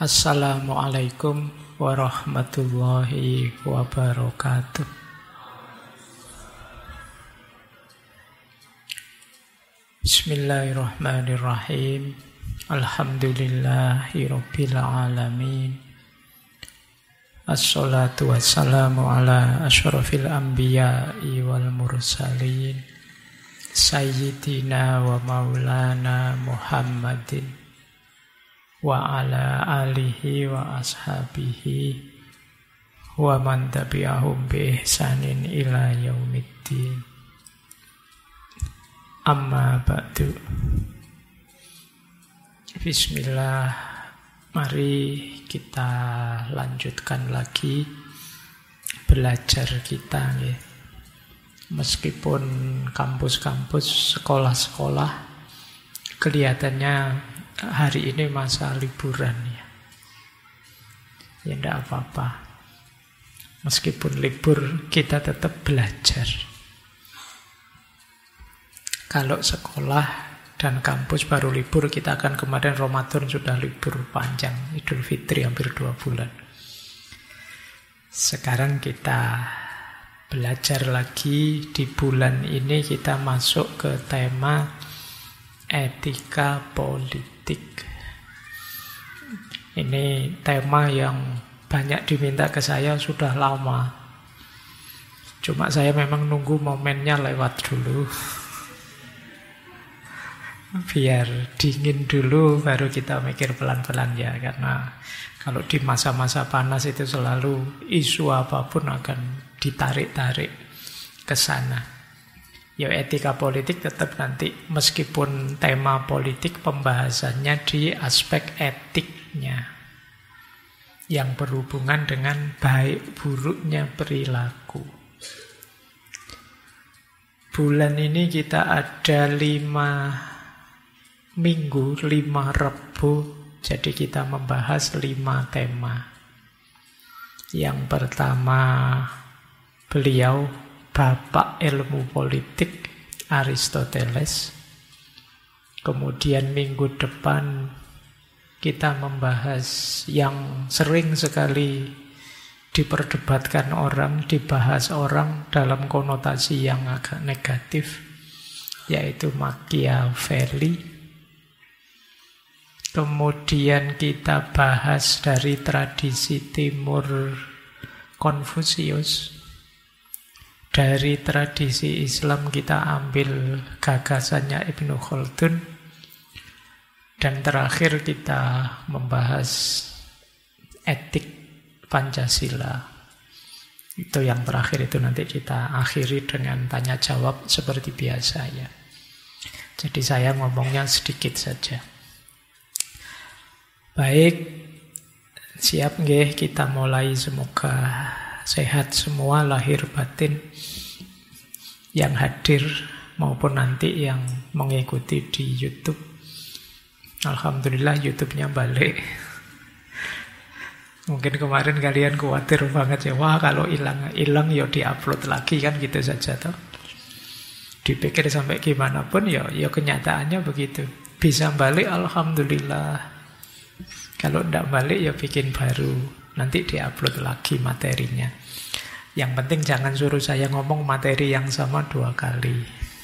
Assalamualaikum warahmatullahi wabarakatuh. Bismillahirrahmanirrahim. Alhamdulillahi rabbil alamin. Assalatu wassalamu ala asyrafil anbiya'i wal mursalin Sayyidina wa maulana Muhammadin wa ala alihi wa ashabihi wa man tabi'ahum bi ihsanin ila yaumiddin. Amma ba'du. Bismillah. Mari kita lanjutkan lagi belajar kita ya. Meskipun kampus-kampus, sekolah-sekolah kelihatannya hari ini masa liburan ya. Ya enggak apa-apa. Meskipun libur, kita tetap belajar. Kalau sekolah dan kampus baru libur, kita akan kemarin Ramadan sudah libur panjang, Idul Fitri hampir 2 bulan. Sekarang kita belajar lagi. Di bulan ini kita masuk ke tema etika politik. Ini tema yang banyak diminta ke saya sudah lama. Cuma saya memang nunggu momennya lewat dulu. Biar dingin dulu baru kita mikir pelan-pelan ya. Karena kalau di masa-masa panas itu selalu isu apapun akan ditarik-tarik ke sana. Ya etika politik tetap nanti meskipun tema politik pembahasannya di aspek etiknya yang berhubungan dengan baik buruknya perilaku. Bulan ini kita ada 5 minggu, 5 Rebu, jadi kita membahas 5 tema. Yang pertama, beliau Bapak ilmu politik Aristoteles. Kemudian minggu depan kita membahas yang sering sekali diperdebatkan orang, dibahas orang dalam konotasi yang agak negatif, yaitu Machiavelli. Kemudian kita bahas dari tradisi timur Konfusius. Dari tradisi Islam kita ambil gagasannya Ibnu Khaldun. Dan terakhir kita membahas etik Pancasila. Itu yang terakhir, itu nanti kita akhiri dengan tanya jawab seperti biasa ya. Jadi saya ngomongnya sedikit saja. Baik, siap nggih kita mulai. Semoga sehat semua lahir batin yang hadir maupun nanti yang mengikuti di YouTube. Alhamdulillah YouTube-nya balik. Mungkin kemarin kalian khawatir banget ya, wah kalau hilang ya diupload lagi kan gitu saja toh. Dipikir sampai gimana pun ya kenyataannya begitu. Bisa balik alhamdulillah. Kalau tidak balik ya bikin baru. Nanti diupload lagi materinya. Yang penting jangan suruh saya ngomong materi yang sama 2 kali.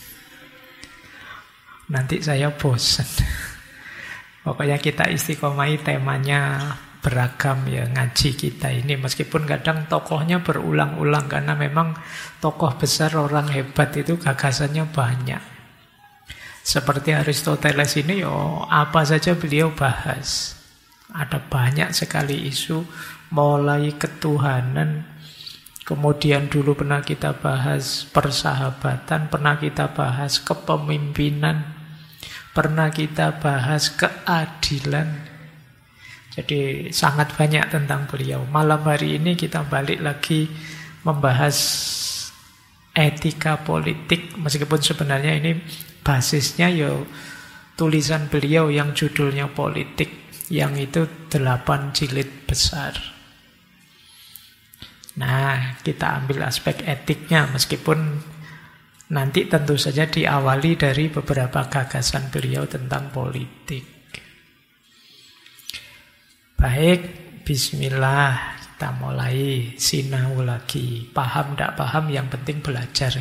Nanti saya bosan. Pokoknya kita istiqomahi temanya beragam ya ngaji kita ini. Meskipun kadang tokohnya berulang-ulang. Karena memang tokoh besar, orang hebat itu gagasannya banyak. Seperti Aristoteles ini apa saja beliau bahas. Ada banyak sekali isu. Mulai ketuhanan, kemudian dulu pernah kita bahas persahabatan, pernah kita bahas kepemimpinan, pernah kita bahas keadilan. Jadi sangat banyak tentang beliau. Malam hari ini kita balik lagi membahas etika politik, meskipun sebenarnya ini basisnya tulisan beliau yang judulnya Politik, yang itu 8 jilid besar. Nah, kita ambil aspek etiknya, meskipun nanti tentu saja diawali dari beberapa gagasan beliau tentang politik. Baik, bismillah, kita mulai sinau lagi. Paham tidak paham, yang penting belajar.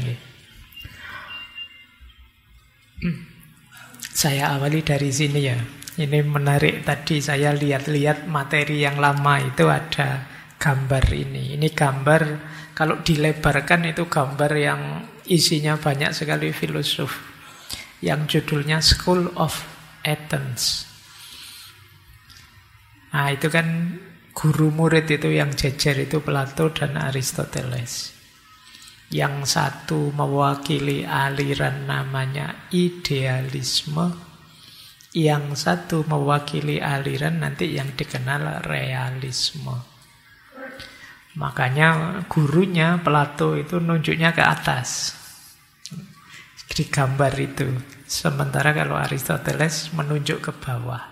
Saya awali dari sini ya. Ini menarik, tadi saya lihat-lihat materi yang lama itu ada gambar ini. Ini gambar, kalau dilebarkan itu gambar yang isinya banyak sekali filosof. Yang judulnya School of Athens. Nah itu kan guru murid itu yang jejer itu Plato dan Aristoteles. Yang satu mewakili aliran namanya idealisme, yang satu mewakili aliran nanti yang dikenal realisme. Makanya gurunya Plato itu nunjuknya ke atas di gambar itu. Sementara kalau Aristoteles menunjuk ke bawah.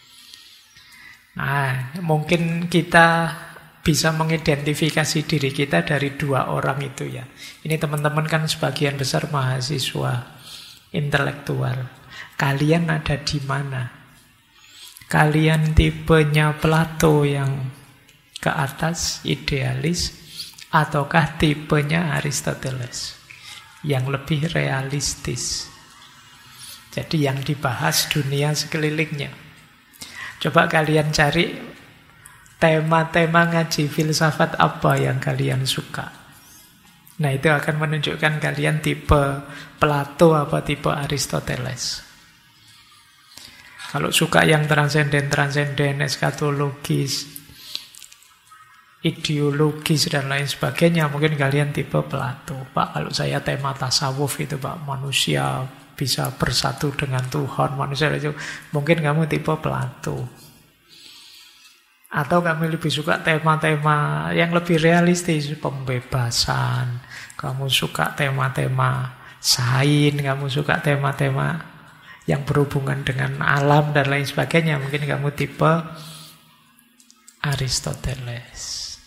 Nah, mungkin kita bisa mengidentifikasi diri kita dari dua orang itu ya. Ini teman-teman kan sebagian besar mahasiswa intelektual. Kalian ada di mana? Kalian tipenya Plato yang ke atas, idealis, ataukah tipenya Aristoteles yang lebih realistis? Jadi yang dibahas dunia sekelilingnya. Coba kalian cari tema-tema ngaji filsafat apa yang kalian suka. Nah itu akan menunjukkan kalian tipe Plato apa tipe Aristoteles. Kalau suka yang transenden, eskatologis, ideologis dan lain sebagainya, mungkin kalian tipe Plato. Pak, kalau saya tema tasawuf itu Pak, manusia bisa bersatu dengan Tuhan, manusia itu, mungkin kamu tipe Plato. Atau kamu lebih suka tema-tema yang lebih realistis, pembebasan, kamu suka tema-tema sains, kamu suka tema-tema yang berhubungan dengan alam dan lain sebagainya, mungkin kamu tipe Aristoteles.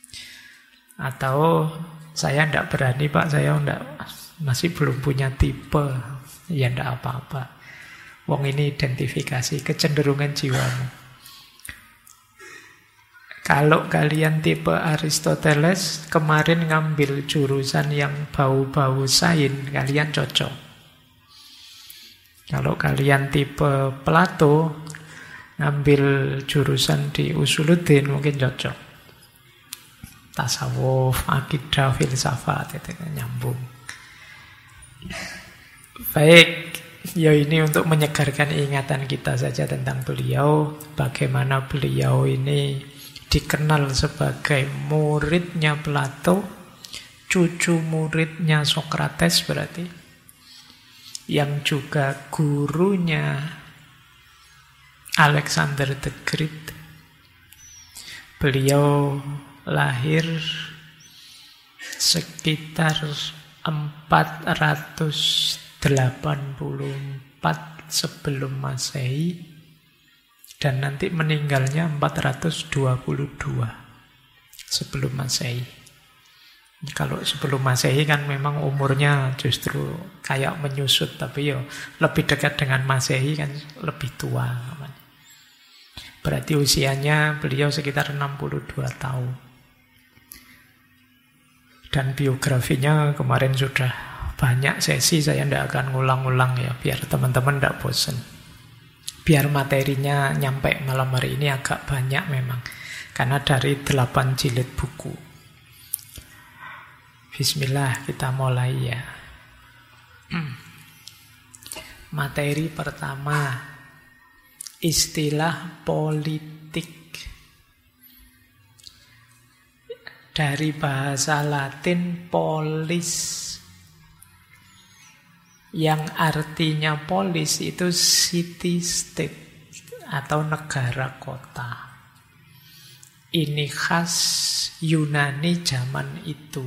Atau saya tidak berani Pak, saya masih belum punya tipe. Ya tidak apa-apa. Wong ini identifikasi kecenderungan jiwamu. Kalau kalian tipe Aristoteles, kemarin ngambil jurusan yang bau-bau sains, kalian cocok. Kalau kalian tipe Plato, ngambil jurusan di Usuluddin, mungkin cocok. Tasawuf, akidah, filsafat, itu nyambung. Baik, ya ini untuk menyegarkan ingatan kita saja tentang beliau. Bagaimana beliau ini dikenal sebagai muridnya Plato, cucu muridnya Sokrates berarti, yang juga gurunya Alexander the Great. Beliau lahir sekitar 484 sebelum Masehi dan nanti meninggalnya 422 sebelum Masehi. Kalau sebelum Masehi kan memang umurnya justru kayak menyusut, tapi ya lebih dekat dengan Masehi kan lebih tua. Berarti usianya beliau sekitar 62 tahun. Dan biografinya kemarin sudah banyak sesi, saya tidak akan ngulang-ulang ya, biar teman-teman tidak bosan. Biar materinya nyampe malam hari ini agak banyak memang, karena dari 8 jilid buku. Bismillah, kita mulai ya. Materi pertama, istilah politik. Dari bahasa Latin polis, yang artinya polis itu city state atau negara kota. Ini khas Yunani zaman itu.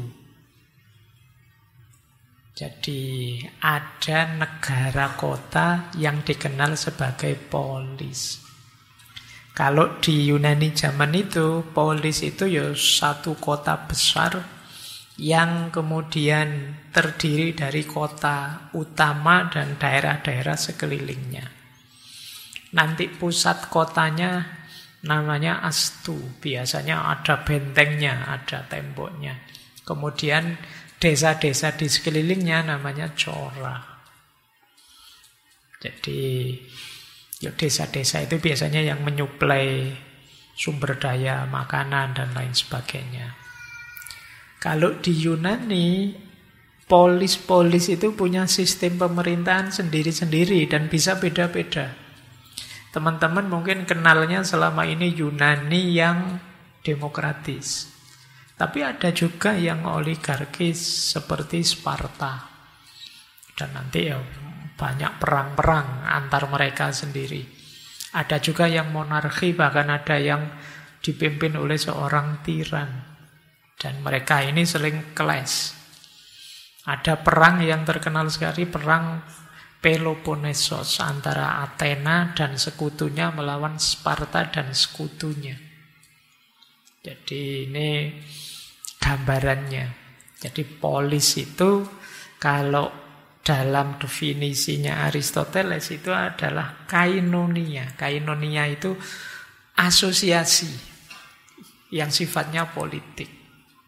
Jadi ada negara kota yang dikenal sebagai polis. Kalau di Yunani zaman itu, polis itu ya satu kota besar yang kemudian terdiri dari kota utama dan daerah-daerah sekelilingnya. Nanti pusat kotanya namanya Astu. Biasanya ada bentengnya, ada temboknya. Kemudian desa-desa di sekelilingnya namanya Chora. Jadi ya desa-desa itu biasanya yang menyuplai sumber daya, makanan, dan lain sebagainya. Kalau di Yunani, polis-polis itu punya sistem pemerintahan sendiri-sendiri dan bisa beda-beda. Teman-teman mungkin kenalnya selama ini Yunani yang demokratis. Tapi ada juga yang oligarkis seperti Sparta. Dan nanti ya banyak perang-perang antar mereka sendiri. Ada juga yang monarki, bahkan ada yang dipimpin oleh seorang tiran. Dan mereka ini saling clash. Ada perang yang terkenal sekali, perang Peloponnesos antara Athena dan sekutunya melawan Sparta dan sekutunya. Jadi ini gambarannya. Jadi polis itu kalau dalam definisinya Aristoteles itu adalah kainonia. Kainonia itu asosiasi yang sifatnya politik.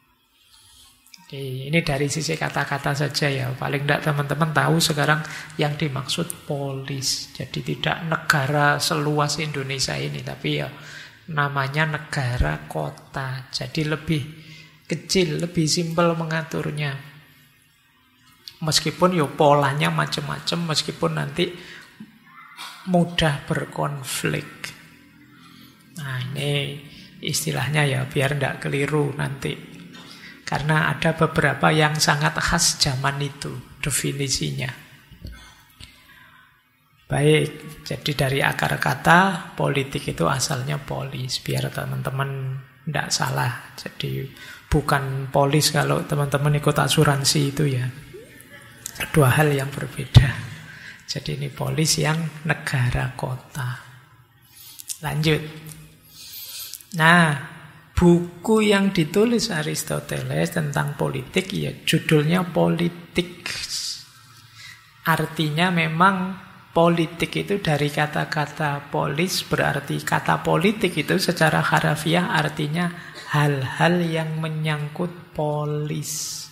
Ini dari sisi kata-kata saja ya. Paling tidak teman-teman tahu sekarang yang dimaksud polis. Jadi tidak negara seluas Indonesia ini, tapi ya namanya negara kota. Jadi lebih kecil, lebih simpel mengaturnya. Meskipun ya polanya macam-macam, meskipun nanti mudah berkonflik. Nah ini istilahnya ya biar tidak keliru nanti. Karena ada beberapa yang sangat khas zaman itu definisinya. Baik, jadi dari akar kata politik itu asalnya polis. Biar teman-teman tidak salah. Jadi bukan polis kalau teman-teman ikut asuransi itu ya. Dua hal yang berbeda. Jadi ini polis yang negara kota. Lanjut. Nah, buku yang ditulis Aristoteles tentang politik ya judulnya Politik. Artinya memang politik itu dari kata-kata polis, berarti kata politik itu secara harafiah artinya hal-hal yang menyangkut polis.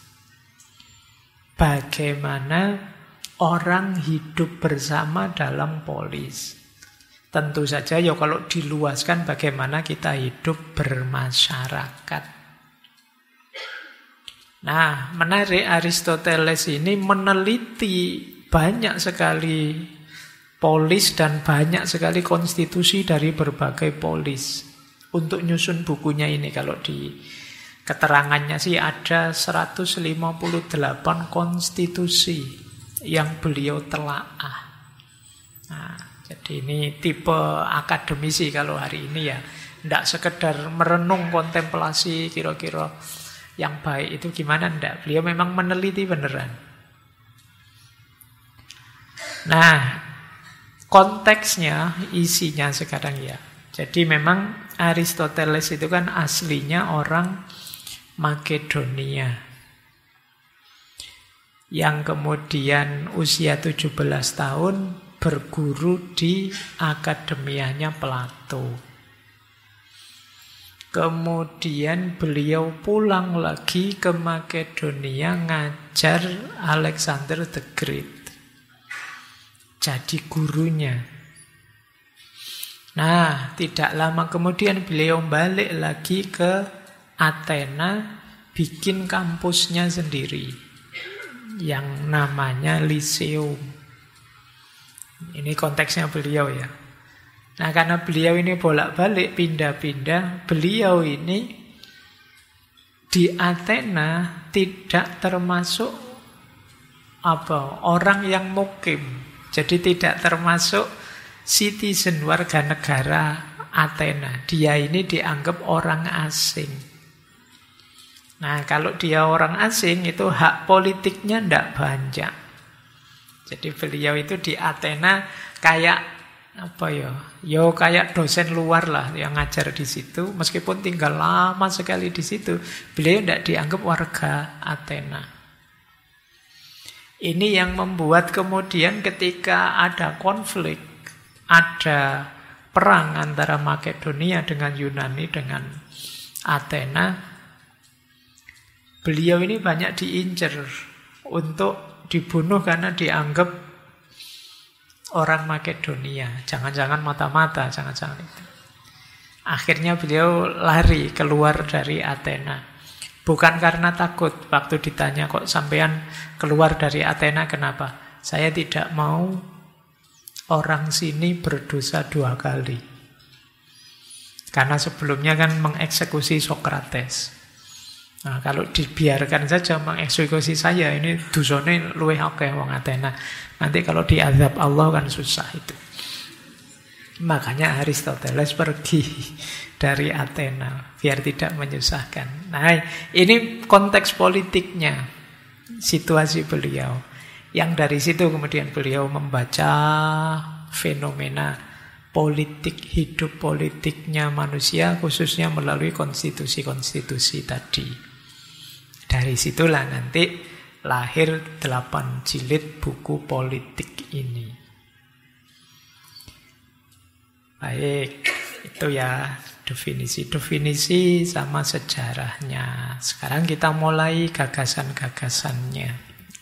Bagaimana orang hidup bersama dalam polis. Tentu saja ya kalau diluaskan bagaimana kita hidup bermasyarakat. Nah, menarik Aristoteles ini meneliti banyak sekali polis dan banyak sekali konstitusi dari berbagai polis. Untuk nyusun bukunya ini kalau di keterangannya sih ada 158 konstitusi yang beliau telaah. Nah, jadi ini tipe akademisi kalau hari ini ya. Tidak sekedar merenung kontemplasi kira-kira yang baik itu gimana, tidak. Beliau memang meneliti beneran. Nah, konteksnya, isinya sekarang ya. Jadi memang Aristoteles itu kan aslinya orang Makedonia. Yang kemudian usia 17 tahun berguru di akademianya Plato. Kemudian beliau pulang lagi ke Makedonia ngajar Alexander the Great. Jadi gurunya. Nah, tidak lama kemudian beliau balik lagi ke Athena, bikin kampusnya sendiri yang namanya Lyceum. Ini konteksnya beliau ya. Nah, karena beliau ini bolak-balik, pindah-pindah, beliau ini di Athena tidak termasuk orang yang mukim. Jadi tidak termasuk citizen, warga negara Athena. Dia ini dianggap orang asing. Nah, kalau dia orang asing itu hak politiknya tidak banyak. Jadi beliau itu di Athena kayak kayak dosen luar lah yang ngajar di situ. Meskipun tinggal lama sekali di situ, beliau tidak dianggap warga Athena. Ini yang membuat kemudian ketika ada konflik, ada perang antara Makedonia dengan Yunani dengan Athena, beliau ini banyak diincar untuk dibunuh karena dianggap orang Makedonia. Jangan-jangan mata-mata, jangan-jangan itu. Akhirnya beliau lari keluar dari Athena. Bukan karena takut. Waktu ditanya, kok sampean keluar dari Athena, kenapa? Saya tidak mau orang sini berdosa 2 kali. Karena sebelumnya kan mengeksekusi Sokrates. Nah, kalau dibiarkan saja mengeksekusi saya, ini dosane luwih akeh wong Athena. Nanti kalau diazab Allah kan susah itu. Makanya Aristoteles pergi dari Athena biar tidak menyusahkan. Nah, ini konteks politiknya, situasi beliau. Yang dari situ kemudian beliau membaca fenomena politik, hidup politiknya manusia, khususnya melalui konstitusi-konstitusi tadi. Dari situlah nanti lahir 8 jilid buku politik ini. Baik, itu ya definisi-definisi sama sejarahnya. Sekarang kita mulai gagasan-gagasannya.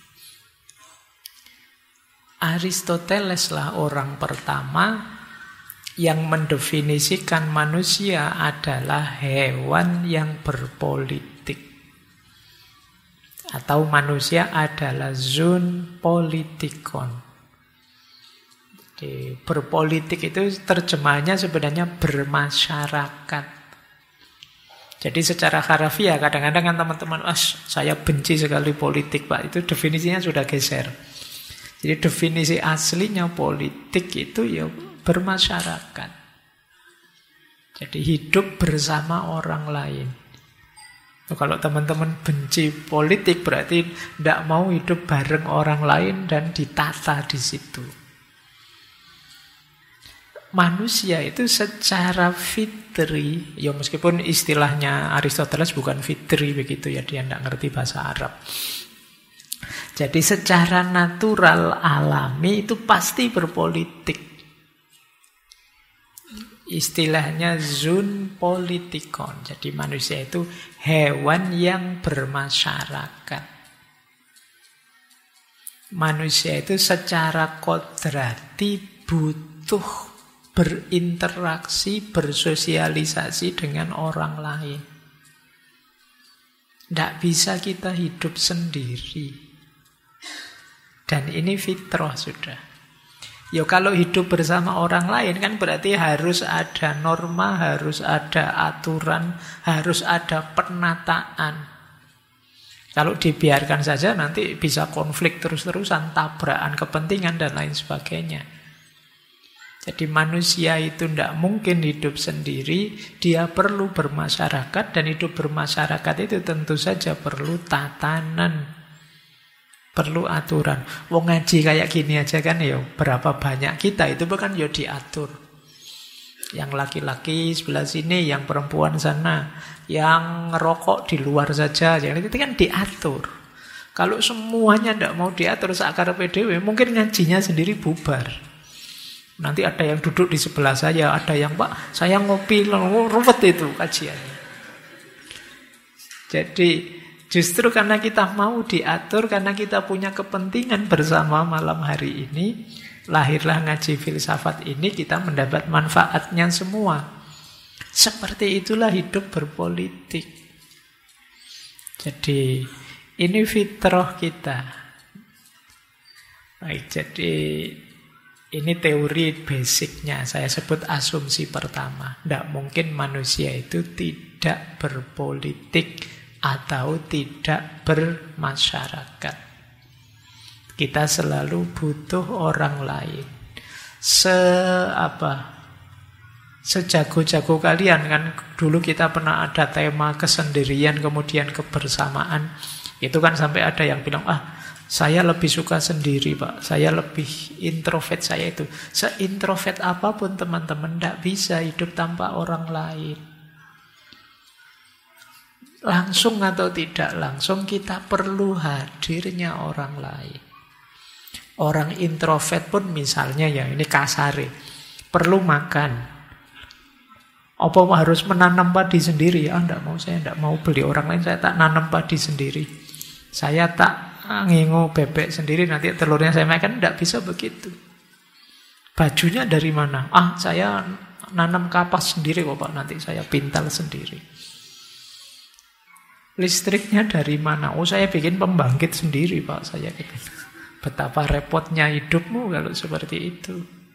Aristoteles lah orang pertama yang mendefinisikan manusia adalah hewan yang berpolitik. Atau manusia adalah zoon politikon. Jadi, berpolitik itu terjemahannya sebenarnya bermasyarakat. Jadi secara harafiah kadang-kadang kan teman-teman, saya benci sekali politik Pak, itu definisinya sudah geser. Jadi definisi aslinya politik itu ya bermasyarakat. Jadi hidup bersama orang lain. Kalau teman-teman benci politik berarti tidak mau hidup bareng orang lain dan ditata di situ. Manusia itu secara fitri, ya meskipun istilahnya Aristoteles bukan fitri begitu ya, dia tidak ngerti bahasa Arab. Jadi secara natural alami itu pasti berpolitik. Istilahnya zoon politikon. Jadi manusia itu hewan yang bermasyarakat. Manusia itu secara kodrati butuh berinteraksi, bersosialisasi dengan orang lain. Tidak bisa kita hidup sendiri. Dan ini fitrah sudah. Ya kalau hidup bersama orang lain kan berarti harus ada norma, harus ada aturan, harus ada penataan. Kalau dibiarkan saja nanti bisa konflik terus-terusan, tabrakan kepentingan dan lain sebagainya. Jadi manusia itu tidak mungkin hidup sendiri, dia perlu bermasyarakat, dan hidup bermasyarakat itu tentu saja perlu tatanan, perlu aturan. Wong ngaji kayak gini aja kan ya, berapa banyak kita itu bukan ya diatur. Yang laki-laki sebelah sini, yang perempuan sana, yang ngerokok di luar saja, yang itu kan diatur. Kalau semuanya tidak mau diatur sakar PDW, mungkin ngajinya sendiri bubar. Nanti ada yang duduk di sebelah saya, ada yang Pak, saya ngopi, ruwet itu kajiannya. Jadi justru karena kita mau diatur, karena kita punya kepentingan bersama malam hari ini, lahirlah ngaji filsafat ini, kita mendapat manfaatnya semua. Seperti itulah hidup berpolitik. Jadi ini fitrah kita. Baik, jadi ini teori basicnya, saya sebut asumsi pertama. Tidak mungkin manusia itu tidak berpolitik atau tidak bermasyarakat. Kita selalu butuh orang lain. Sejago-jago kalian kan, dulu kita pernah ada tema kesendirian kemudian kebersamaan. Itu kan sampai ada yang bilang, saya lebih suka sendiri Pak, saya lebih introvert saya itu. Seintrovert apapun teman-teman, tidak bisa hidup tanpa orang lain. Langsung atau tidak langsung kita perlu hadirnya orang lain. Orang introvert pun misalnya ya, ini kasare, perlu makan. Apa harus menanam padi sendiri? Enggak mau, saya enggak mau beli orang lain, saya tak nanam padi sendiri. Saya tak ngingu bebek sendiri, nanti telurnya saya makan. Enggak bisa begitu. Bajunya dari mana? Saya nanam kapas sendiri kok Pak, nanti saya pintal sendiri. Listriknya dari mana? Saya bikin pembangkit sendiri Pak, saya gitu. Betapa repotnya hidupmu kalau seperti itu.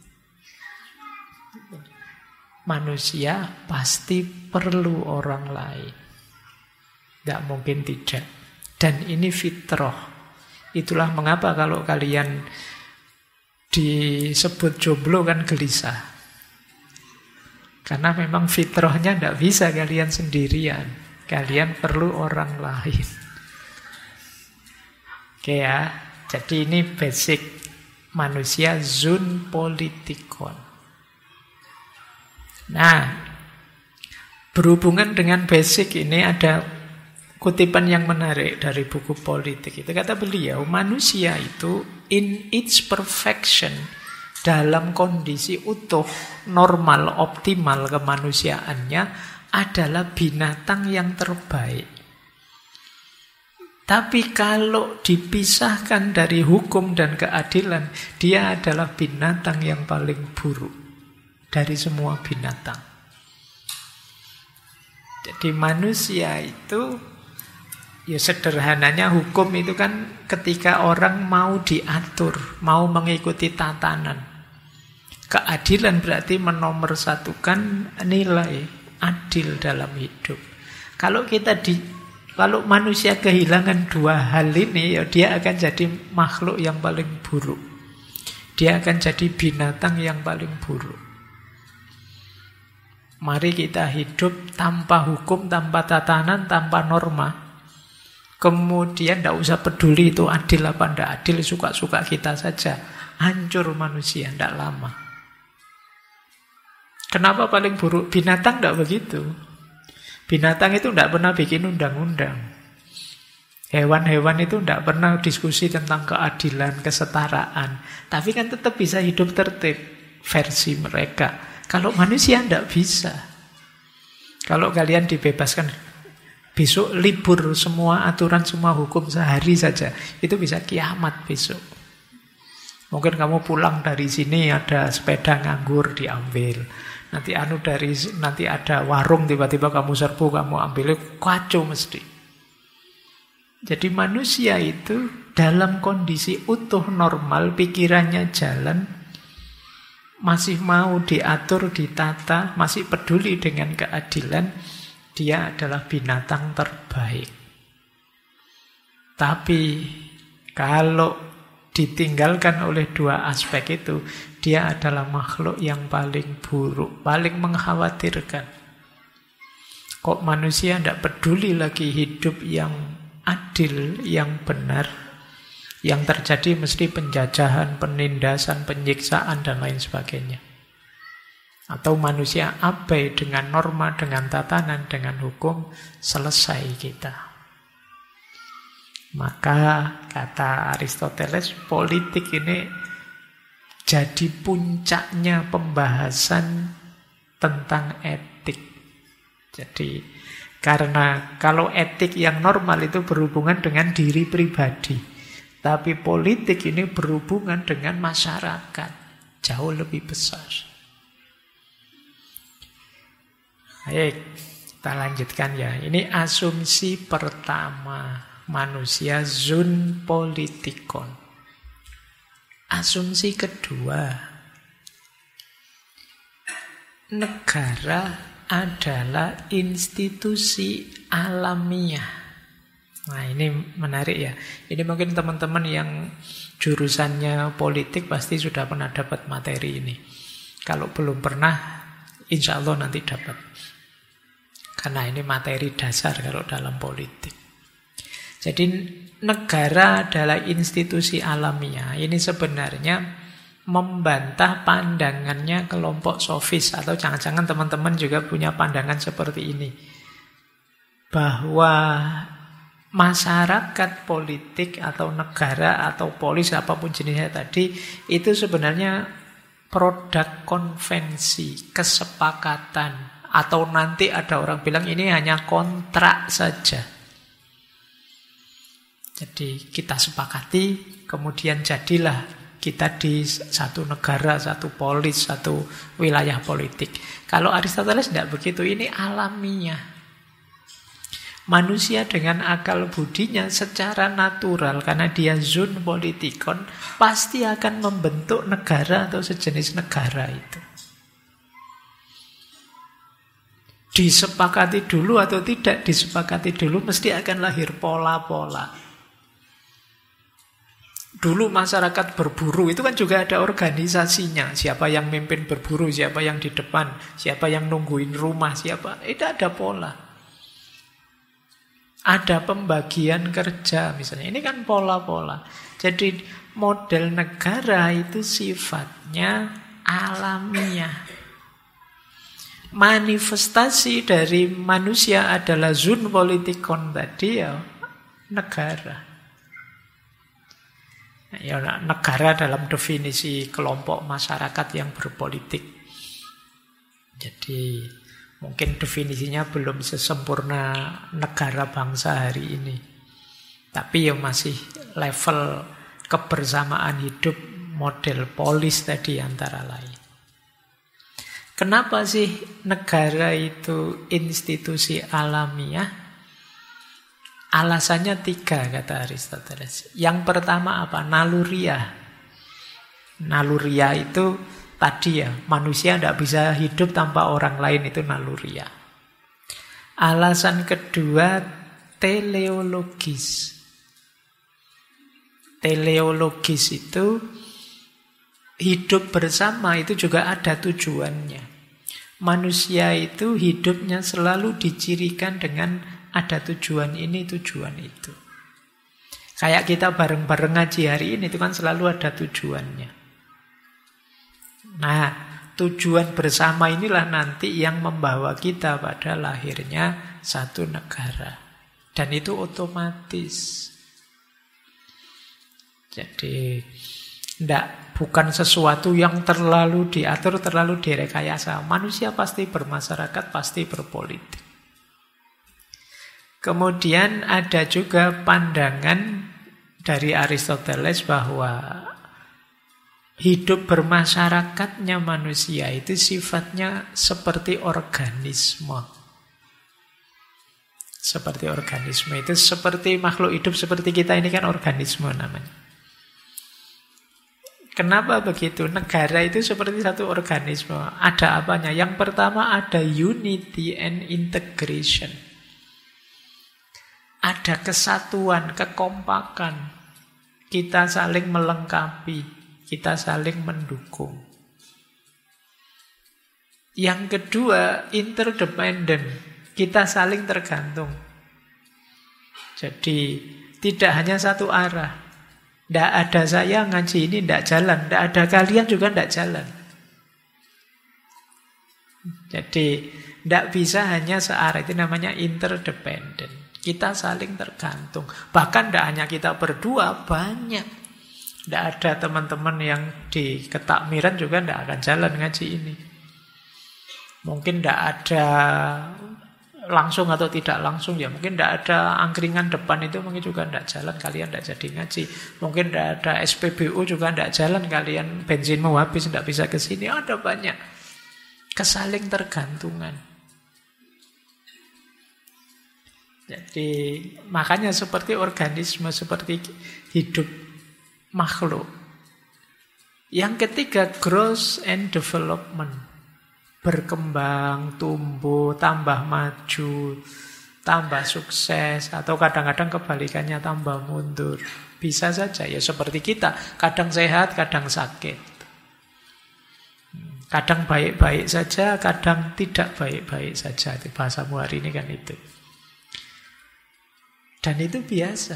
Manusia pasti perlu orang lain. Tidak mungkin tidak. Dan ini fitrah. Itulah mengapa kalau kalian disebut jomblo kan gelisah. Karena memang fitrahnya tidak bisa kalian sendirian. Kalian perlu orang lain. Oke ya. Jadi ini basic manusia zun politikon. Nah, berhubungan dengan basic ini ada kutipan yang menarik dari buku politik. Itu kata beliau, manusia itu in its perfection, dalam kondisi utuh, normal, optimal kemanusiaannya adalah binatang yang terbaik. Tapi kalau dipisahkan dari hukum dan keadilan, dia adalah binatang yang paling buruk dari semua binatang. Jadi manusia itu, ya sederhananya hukum itu kan ketika orang mau diatur, mau mengikuti tatanan. Keadilan berarti menomorsatukan nilai adil dalam hidup. Kalau manusia kehilangan dua hal ini, ya dia akan jadi makhluk yang paling buruk. Dia akan jadi binatang yang paling buruk. Mari kita hidup tanpa hukum, tanpa tatanan, tanpa norma. Kemudian tidak usah peduli itu adil apa tidak adil, suka-suka kita saja. Hancur manusia, tidak lama. Kenapa paling buruk? Binatang tidak begitu. Binatang itu tidak pernah bikin undang-undang. Hewan-hewan itu tidak pernah diskusi tentang keadilan, kesetaraan. Tapi kan tetap bisa hidup tertib versi mereka. Kalau manusia tidak bisa. Kalau kalian dibebaskan, besok libur semua aturan, semua hukum sehari saja, itu bisa kiamat besok. Mungkin kamu pulang dari sini ada sepeda nganggur diambil. Nanti nanti ada warung tiba-tiba kamu serbu, kamu ambil, kacau mesti. Jadi manusia itu dalam kondisi utuh normal, pikirannya jalan, masih mau diatur, ditata, masih peduli dengan keadilan, dia adalah binatang terbaik. Tapi kalau ditinggalkan oleh dua aspek itu, dia adalah makhluk yang paling buruk, paling mengkhawatirkan. Kok manusia tidak peduli lagi hidup yang adil, yang benar? Yang terjadi mesti penjajahan, penindasan, penyiksaan, dan lain sebagainya. Atau manusia abai dengan norma, dengan tatanan, dengan hukum, selesai kita. Maka kata Aristoteles, politik ini jadi puncaknya pembahasan tentang etik. Jadi karena kalau etik yang normal itu berhubungan dengan diri pribadi, tapi politik ini berhubungan dengan masyarakat, jauh lebih besar. Baik, kita lanjutkan ya. Ini asumsi pertama, manusia zun politikon. Asumsi kedua, negara adalah institusi alamiah. Nah ini menarik ya. Ini mungkin teman-teman yang jurusannya politik pasti sudah pernah dapat materi ini. Kalau belum pernah, insya Allah nanti dapat. Karena ini materi dasar kalau dalam politik. Jadi negara adalah institusi alamiah. Ini sebenarnya membantah pandangannya kelompok sofis. Atau jangan-jangan teman-teman juga punya pandangan seperti ini. Bahwa masyarakat politik atau negara atau polis apapun jenisnya tadi itu sebenarnya produk konvensi, kesepakatan Atau nanti ada orang bilang ini hanya kontrak saja. Jadi kita sepakati, kemudian jadilah kita di satu negara, satu polis, satu wilayah politik. Kalau Aristoteles tidak begitu, ini alamiah. Manusia dengan akal budinya secara natural, karena dia zoon politikon, pasti akan membentuk negara atau sejenis negara itu. Disepakati dulu atau tidak disepakati dulu, mesti akan lahir pola-pola. Dulu masyarakat berburu itu kan juga ada organisasinya. Siapa yang mimpin berburu, siapa yang di depan, siapa yang nungguin rumah, siapa. Itu ada pola. Ada pembagian kerja misalnya. Ini kan pola-pola. Jadi model negara itu sifatnya alamiah. Manifestasi dari manusia adalah zoon politikon tadi ya, negara. Ya, negara dalam definisi kelompok masyarakat yang berpolitik. Jadi mungkin definisinya belum sesempurna negara bangsa hari ini. Tapi ya masih level kebersamaan hidup model polis tadi antara lain. Kenapa sih negara itu institusi alamiah? Alasannya 3 kata Aristoteles. Yang pertama apa? Naluria. Naluria itu tadi ya, manusia tidak bisa hidup tanpa orang lain, itu naluria. Alasan kedua, teleologis. Teleologis itu hidup bersama itu juga ada tujuannya. Manusia itu hidupnya selalu dicirikan dengan ada tujuan ini, tujuan itu. Kayak kita bareng-bareng ngaji hari ini itu kan selalu ada tujuannya. Nah, tujuan bersama inilah nanti yang membawa kita pada lahirnya satu negara. Dan itu otomatis. Jadi bukan sesuatu yang terlalu diatur, terlalu direkayasa. Manusia pasti bermasyarakat, pasti berpolitik. Kemudian ada juga pandangan dari Aristoteles bahwa hidup bermasyarakatnya manusia itu sifatnya seperti organisme. Seperti organisme itu seperti makhluk hidup seperti kita ini kan organisme namanya. Kenapa begitu? Negara itu seperti satu organisme. Ada apanya? Yang pertama ada unity and integration. Ada kesatuan, kekompakan. Kita saling melengkapi, kita saling mendukung. Yang kedua, interdependent. Kita saling tergantung. Jadi tidak hanya satu arah. Tidak ada saya ngaji ini tidak jalan, tidak ada kalian juga tidak jalan. Jadi tidak bisa hanya searah, itu namanya interdependent. Kita saling tergantung. Bahkan tidak hanya kita berdua, banyak. Tidak ada teman-teman yang di ketakmiran juga tidak akan jalan ngaji ini. Mungkin tidak ada langsung atau tidak langsung ya. Mungkin tidak ada angkringan depan itu mungkin juga tidak jalan. Kalian tidak jadi ngaji. Mungkin tidak ada SPBU juga tidak jalan. Kalian bensin mau habis tidak bisa ke sini. Ada banyak. Kesaling tergantungan. Jadi makanya seperti organisme, seperti hidup makhluk. Yang ketiga, growth and development. Berkembang, tumbuh, tambah maju, tambah sukses. Atau kadang-kadang kebalikannya tambah mundur. Bisa saja, ya seperti kita. Kadang sehat, kadang sakit. Kadang baik-baik saja, kadang tidak baik-baik saja. Itu bahasamu hari ini kan itu. Dan itu biasa.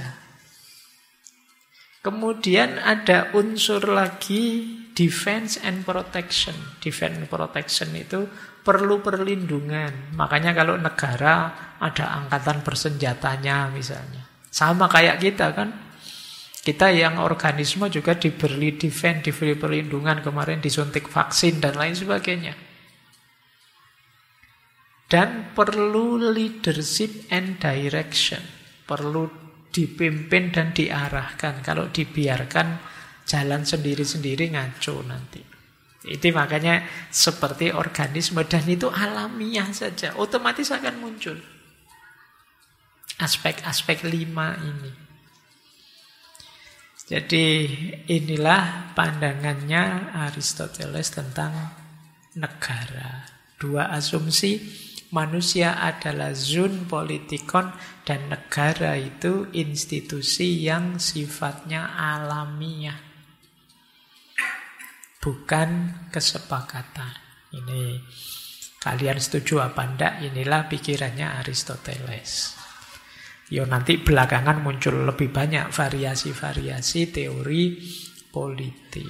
Kemudian ada unsur lagi defense and protection. Defense and protection itu perlu perlindungan. Makanya kalau negara ada angkatan bersenjatanya misalnya. Sama kayak kita kan. Kita yang organisme juga diberi defense, diberi perlindungan. Kemarin disuntik vaksin dan lain sebagainya. Dan perlu leadership and direction. Perlu dipimpin dan diarahkan. Kalau dibiarkan jalan sendiri-sendiri ngaco nanti. Itu makanya seperti organisme. Dan itu alamiah saja. Otomatis akan muncul aspek-aspek 5 ini. Jadi inilah pandangannya Aristoteles tentang negara. 2 asumsi, manusia adalah zoon politikon dan negara itu institusi yang sifatnya alamiah. Bukan kesepakatan. Ini kalian setuju apa enggak? Inilah pikirannya Aristoteles. Nanti belakangan muncul lebih banyak variasi-variasi teori politik.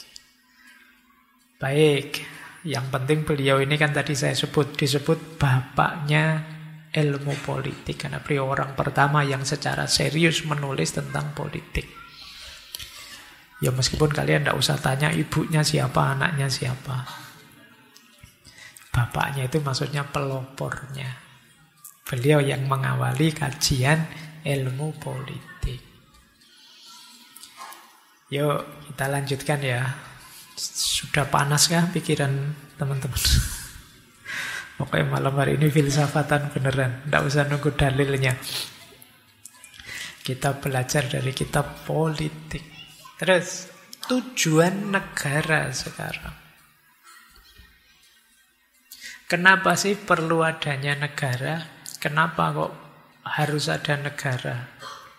Baik, yang penting beliau ini kan tadi saya disebut bapaknya ilmu politik. Karena beliau orang pertama yang secara serius menulis tentang politik. Ya meskipun kalian tidak usah tanya ibunya siapa, anaknya siapa. Bapaknya itu maksudnya pelopornya. Beliau yang mengawali kajian ilmu politik. Yuk kita lanjutkan ya. Sudah panas kah pikiran teman-teman? Oke, malam hari ini filsafatan beneran. Tidak usah nunggu dalilnya. Kita belajar dari kitab politik. Terus, tujuan negara sekarang. Kenapa sih perlu adanya negara? Kenapa kok harus ada negara?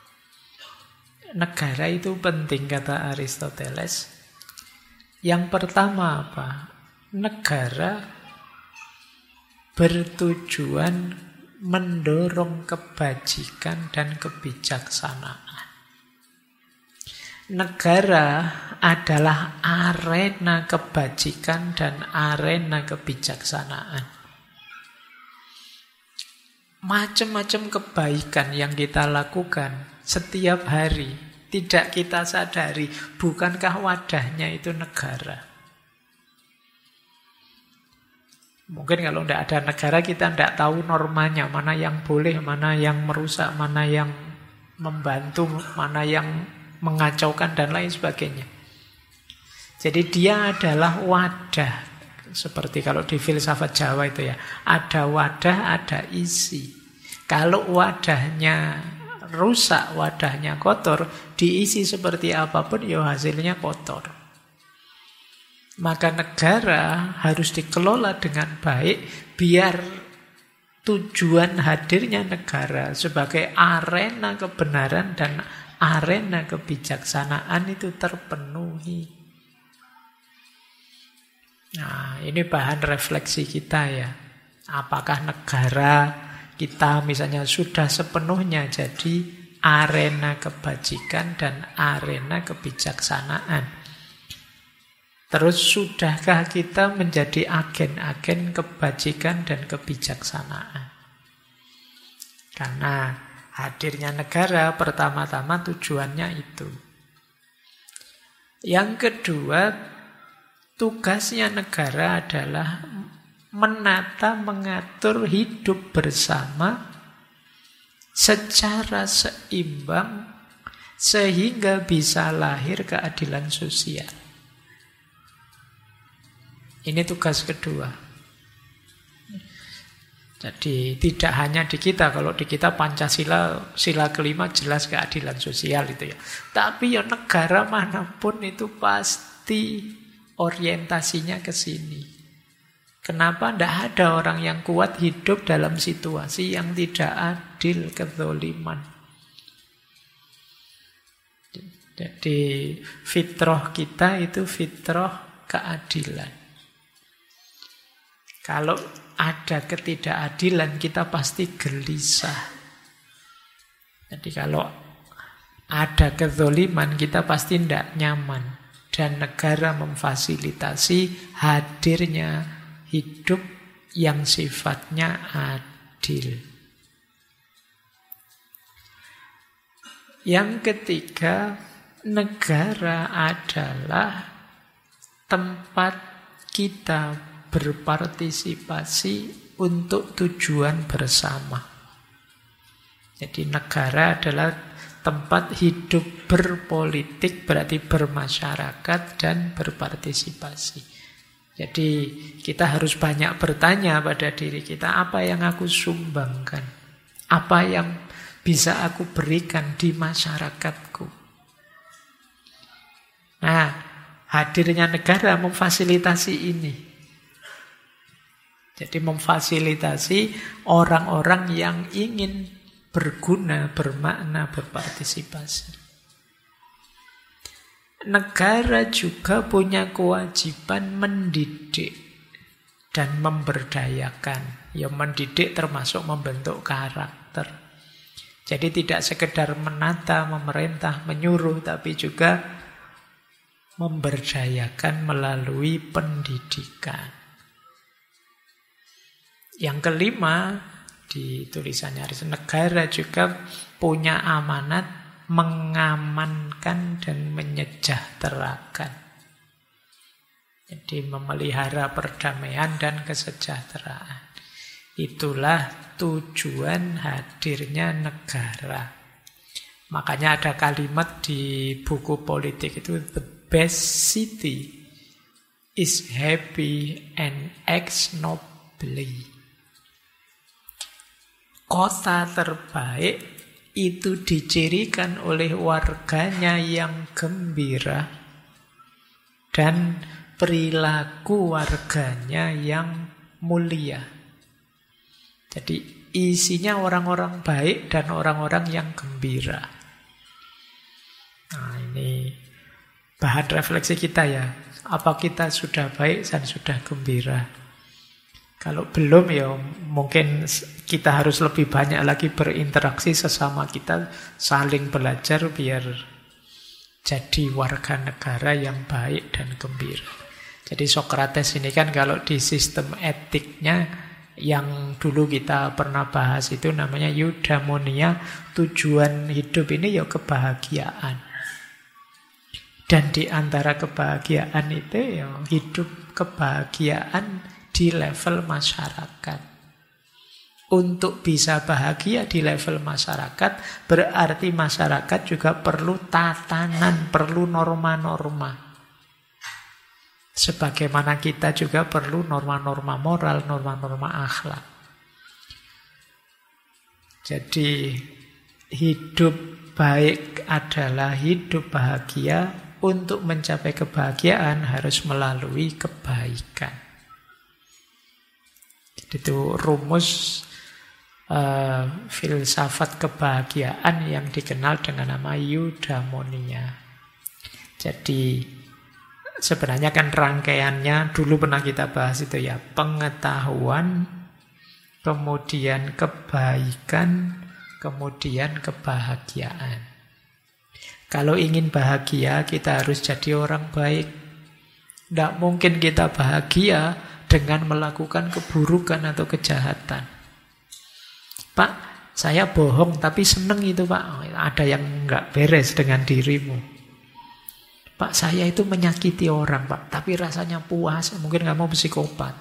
Negara itu penting, kata Aristoteles. Yang pertama apa? Negara bertujuan mendorong kebajikan dan kebijaksanaan. Negara adalah arena kebajikan dan arena kebijaksanaan. Macam-macam kebaikan yang kita lakukan setiap hari tidak kita sadari. Bukankah wadahnya itu negara? Mungkin kalau tidak ada negara kita tidak tahu normanya. Mana yang boleh, mana yang merusak, mana yang membantu, mana yang mengacaukan dan lain sebagainya. Jadi dia adalah wadah. Seperti kalau di filsafat Jawa itu ya, ada wadah, ada isi. Kalau wadahnya rusak, wadahnya kotor, diisi seperti apapun ya hasilnya kotor. Maka negara harus dikelola dengan baik biar tujuan hadirnya negara sebagai arena kebenaran dan arena kebijaksanaan itu terpenuhi. Nah, ini bahan refleksi kita ya. Apakah negara kita misalnya sudah sepenuhnya jadi arena kebajikan dan arena kebijaksanaan? Terus sudahkah kita menjadi agen-agen kebajikan dan kebijaksanaan? Karena hadirnya negara pertama-tama tujuannya itu. Yang kedua, tugasnya negara adalah menata, mengatur hidup bersama secara seimbang sehingga bisa lahir keadilan sosial. Ini tugas kedua. Jadi tidak hanya di kita, kalau di kita Pancasila, sila kelima jelas keadilan sosial itu ya. Tapi ya negara manapun itu pasti orientasinya ke sini. Kenapa tidak ada orang yang kuat hidup dalam situasi yang tidak adil, kezaliman? Jadi fitrah kita itu fitrah keadilan. Kalau ada ketidakadilan kita pasti gelisah. Jadi kalau ada kezaliman kita pasti tidak nyaman. Dan negara memfasilitasi hadirnya hidup yang sifatnya adil. Yang ketiga, negara adalah tempat kita berpartisipasi untuk tujuan bersama. Jadi negara adalah tempat hidup berpolitik, berarti bermasyarakat dan berpartisipasi. Jadi kita harus banyak bertanya pada diri kita, apa yang aku sumbangkan? Apa yang bisa aku berikan di masyarakatku? Nah, hadirnya negara memfasilitasi ini. Jadi memfasilitasi orang-orang yang ingin berguna, bermakna, berpartisipasi. Negara juga punya kewajiban mendidik dan memberdayakan. Ya, mendidik termasuk membentuk karakter. Jadi tidak sekedar menata, memerintah, menyuruh, tapi juga memberdayakan melalui pendidikan. Yang kelima, di tulisannya negara juga punya amanat mengamankan dan menyejahterakan. Jadi memelihara perdamaian dan kesejahteraan. Itulah tujuan hadirnya negara. Makanya ada kalimat di buku politik itu, the best city is happy and acts nobly. Kota terbaik itu dicirikan oleh warganya yang gembira dan perilaku warganya yang mulia. Jadi isinya orang-orang baik dan orang-orang yang gembira. Nah, ini bahan refleksi kita ya. Apa kita sudah baik dan sudah gembira? Kalau belum ya mungkin kita harus lebih banyak lagi berinteraksi sesama kita, saling belajar biar jadi warga negara yang baik dan gembira. Jadi Sokrates ini kan kalau di sistem etiknya yang dulu kita pernah bahas itu namanya eudaimonia, tujuan hidup ini ya kebahagiaan. Dan di antara kebahagiaan itu ya hidup kebahagiaan di level masyarakat. Untuk bisa bahagia di level masyarakat, berarti masyarakat juga perlu tatanan, perlu norma-norma. Sebagaimana kita juga perlu norma-norma moral, norma-norma akhlak. Jadi hidup baik adalah hidup bahagia. Untuk mencapai kebahagiaan harus melalui kebaikan. Itu rumus filsafat kebahagiaan yang dikenal dengan nama eudaimonia. Jadi sebenarnya kan rangkaiannya dulu pernah kita bahas itu ya, pengetahuan, kemudian kebaikan, kemudian kebahagiaan. Kalau ingin bahagia kita harus jadi orang baik. Tidak mungkin kita bahagia dengan melakukan keburukan atau kejahatan. Pak, saya bohong tapi seneng itu Pak. Ada yang nggak beres dengan dirimu. Pak, saya itu menyakiti orang Pak, tapi rasanya puas. Mungkin kamu psikopat.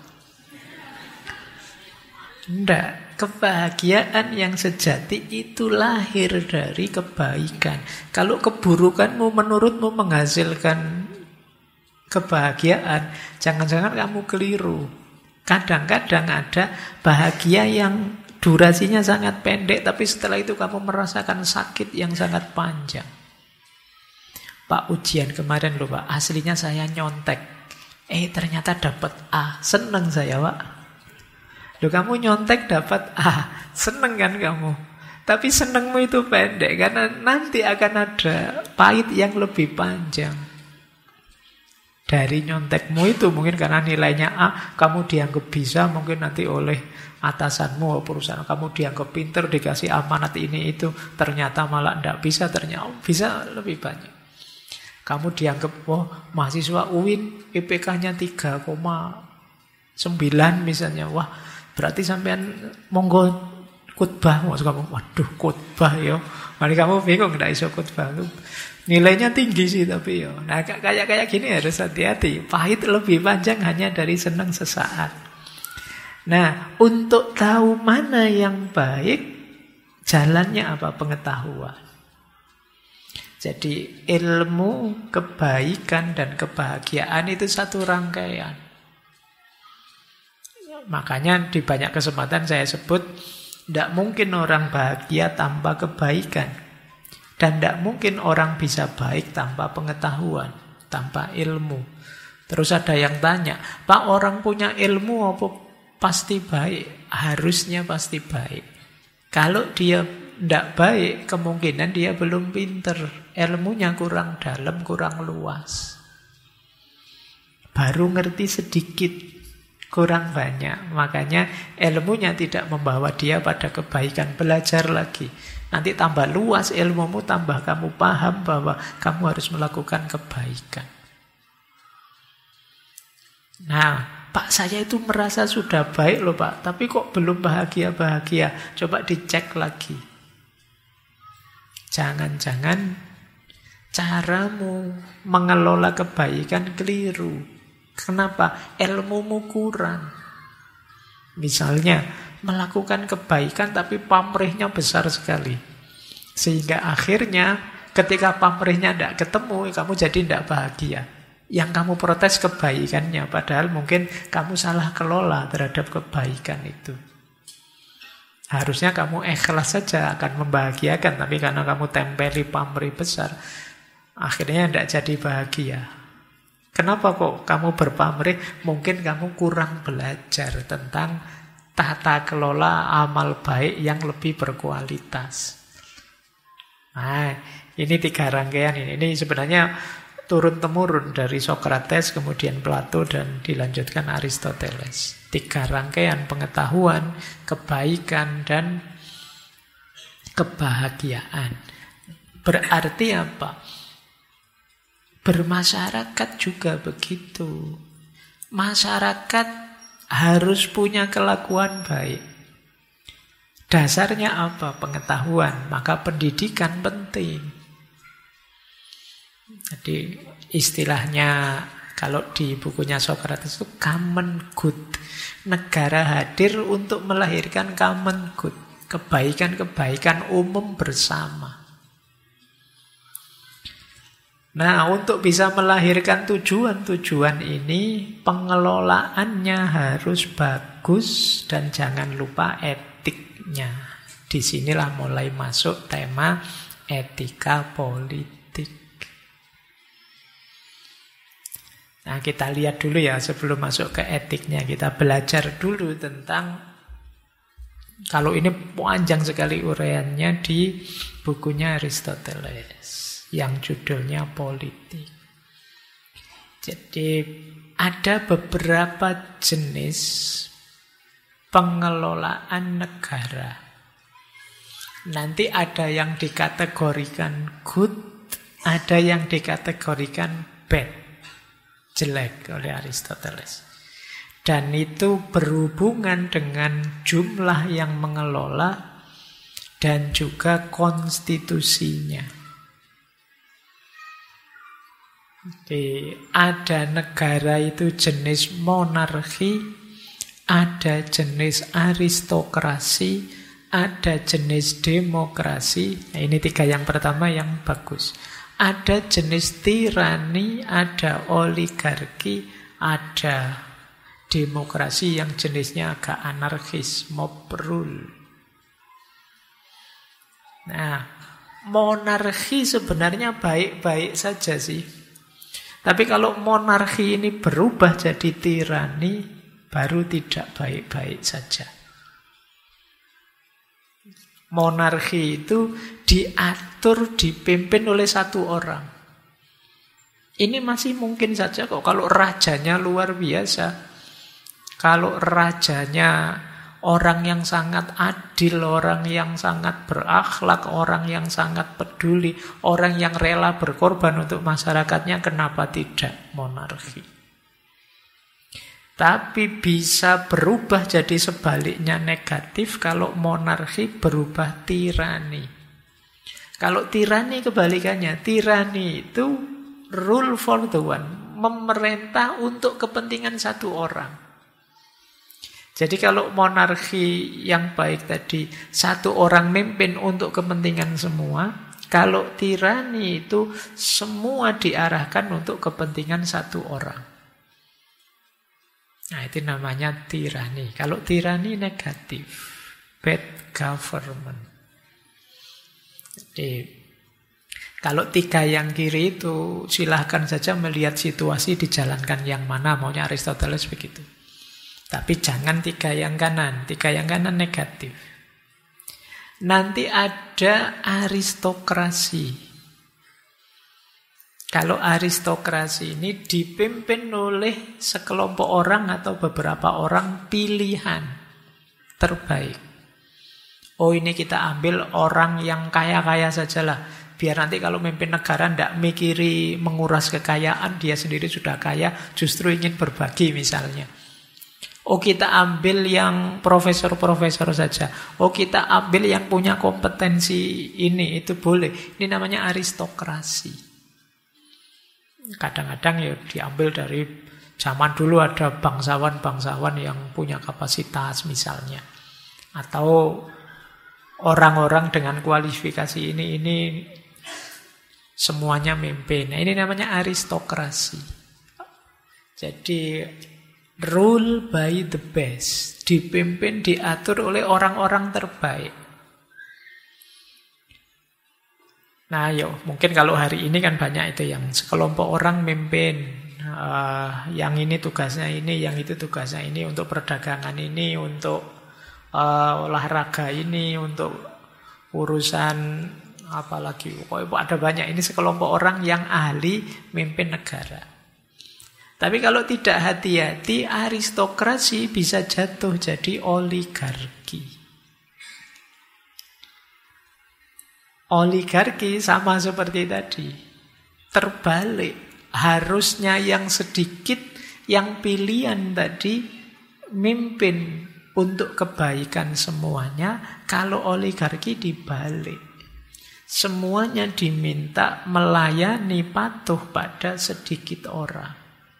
Tidak. Kebahagiaan yang sejati itu lahir dari kebaikan. Kalau keburukanmu menurutmu menghasilkan kebahagiaan, jangan-jangan kamu keliru. Kadang-kadang ada bahagia yang durasinya sangat pendek, tapi setelah itu kamu merasakan sakit yang sangat panjang. Pak, ujian kemarin loh Pak, aslinya saya nyontek. Ternyata dapat A, seneng saya Pak. Loh, kamu nyontek dapat A, seneng kan kamu? Tapi senengmu itu pendek, karena nanti akan ada pahit yang lebih panjang. Dari nyontekmu itu mungkin karena nilainya A, kamu dianggap bisa mungkin nanti oleh atasanmu atau perusahaan. Kamu dianggap pinter, dikasih amanat ini itu, ternyata malah tidak bisa, ternyata bisa lebih banyak. Kamu dianggap, mahasiswa UIN IPK-nya 3,9 misalnya, wah berarti sampean monggo khotbah. Maksud kamu, waduh khotbah ya. Mari kamu bingung tidak iso khotbah. Nilainya tinggi sih tapi ya. Nah kayak gini harus hati-hati. Pahit lebih panjang hanya dari senang sesaat. Nah, untuk tahu mana yang baik, jalannya apa? Pengetahuan. Jadi ilmu, kebaikan, dan kebahagiaan itu satu rangkaian. Makanya di banyak kesempatan saya sebut, tidak mungkin orang bahagia tanpa kebaikan. Dan tidak mungkin orang bisa baik tanpa pengetahuan, tanpa ilmu. Terus ada yang tanya, Pak, orang punya ilmu apa pasti baik? Harusnya pasti baik. Kalau dia tidak baik, kemungkinan dia belum pinter. Ilmunya kurang dalam, kurang luas. Baru ngerti sedikit, kurang banyak. Makanya ilmunya tidak membawa dia pada kebaikan. Belajar lagi. Nanti tambah luas ilmumu, tambah kamu paham bahwa kamu harus melakukan kebaikan. Nah, Pak, saya itu merasa sudah baik loh Pak, tapi kok belum bahagia-bahagia. Coba dicek lagi. Jangan-jangan caramu mengelola kebaikan keliru. Kenapa? Ilmumu kurang. Misalnya, melakukan kebaikan tapi pamrihnya besar sekali. Sehingga akhirnya ketika pamrihnya tidak ketemu, kamu jadi tidak bahagia. Yang kamu protes kebaikannya, padahal mungkin kamu salah kelola terhadap kebaikan itu. Harusnya kamu ikhlas saja akan membahagiakan, tapi karena kamu tempeli pamrih besar, akhirnya tidak jadi bahagia. Kenapa kok kamu berpamrih? Mungkin kamu kurang belajar tentang tata kelola amal baik yang lebih berkualitas. Nah, ini 3 rangkaian ini. Ini sebenarnya turun-temurun dari Sokrates, kemudian Plato, dan dilanjutkan Aristoteles. 3 rangkaian pengetahuan, kebaikan, dan kebahagiaan. Berarti apa? Bermasyarakat juga begitu. Masyarakat harus punya kelakuan baik. Dasarnya apa? Pengetahuan. Maka pendidikan penting. Jadi istilahnya kalau di bukunya Sokrates itu common good. Negara hadir untuk melahirkan common good. Kebaikan-kebaikan umum bersama. Nah, untuk bisa melahirkan tujuan-tujuan ini, pengelolaannya harus bagus dan jangan lupa etiknya. Disinilah mulai masuk tema etika politik. Nah, kita lihat dulu ya sebelum masuk ke etiknya. Kita belajar dulu tentang, kalau ini panjang sekali uraiannya di bukunya Aristoteles yang judulnya Politik. Jadi ada beberapa jenis pengelolaan negara. Nanti ada yang dikategorikan good, ada yang dikategorikan bad, jelek oleh Aristoteles. Dan itu berhubungan dengan jumlah yang mengelola dan juga konstitusinya. Jadi ada negara itu jenis monarki, ada jenis aristokrasi, ada jenis demokrasi. Nah, ini 3 yang pertama yang bagus. Ada jenis tirani, ada oligarki, ada demokrasi yang jenisnya agak anarkis, mob rule. Nah, monarki sebenarnya baik-baik saja sih. Tapi kalau monarki ini berubah jadi tirani, baru tidak baik-baik saja. Monarki itu diatur, dipimpin oleh satu orang. Ini masih mungkin saja kok kalau rajanya luar biasa. Kalau rajanya orang yang sangat adil, orang yang sangat berakhlak, orang yang sangat peduli, orang yang rela berkorban untuk masyarakatnya, kenapa tidak monarki? Tapi bisa berubah jadi sebaliknya negatif kalau monarki berubah tirani. Kalau tirani kebalikannya, tirani itu rule for the one, memerintah untuk kepentingan satu orang. Jadi kalau monarki yang baik tadi, satu orang mimpin untuk kepentingan semua. Kalau tirani itu semua diarahkan untuk kepentingan satu orang. Nah, itu namanya tirani. Kalau tirani negatif, bad government. Jadi, kalau tiga yang kiri itu silahkan saja melihat situasi dijalankan yang mana, maunya Aristoteles begitu. Tapi jangan tiga yang kanan. Tiga yang kanan negatif. Nanti ada aristokrasi. Kalau aristokrasi ini dipimpin oleh sekelompok orang atau beberapa orang pilihan terbaik. Oh, ini kita ambil orang yang kaya-kaya sajalah. Biar nanti kalau memimpin negara tidak mikiri menguras kekayaan, dia sendiri sudah kaya, justru ingin berbagi misalnya. Oh, kita ambil yang profesor-profesor saja. Oh, kita ambil yang punya kompetensi ini, itu boleh. Ini namanya aristokrasi. Kadang-kadang ya diambil dari zaman dulu ada bangsawan-bangsawan yang punya kapasitas misalnya. Atau orang-orang dengan kualifikasi ini semuanya mimpin. Nah, ini namanya aristokrasi. Jadi rule by the best. Dipimpin, diatur oleh orang-orang terbaik. Nah, mungkin kalau hari ini kan banyak itu yang sekelompok orang mimpin. Yang ini tugasnya ini, yang itu tugasnya ini, untuk perdagangan ini, untuk olahraga ini, untuk urusan apalagi. Ada banyak ini sekelompok orang yang ahli mimpin negara. Tapi kalau tidak hati-hati, aristokrasi bisa jatuh jadi oligarki. Oligarki sama seperti tadi. Terbalik. Harusnya yang sedikit, yang pilihan tadi mimpin untuk kebaikan semuanya. Kalau oligarki dibalik. Semuanya diminta melayani patuh pada sedikit orang.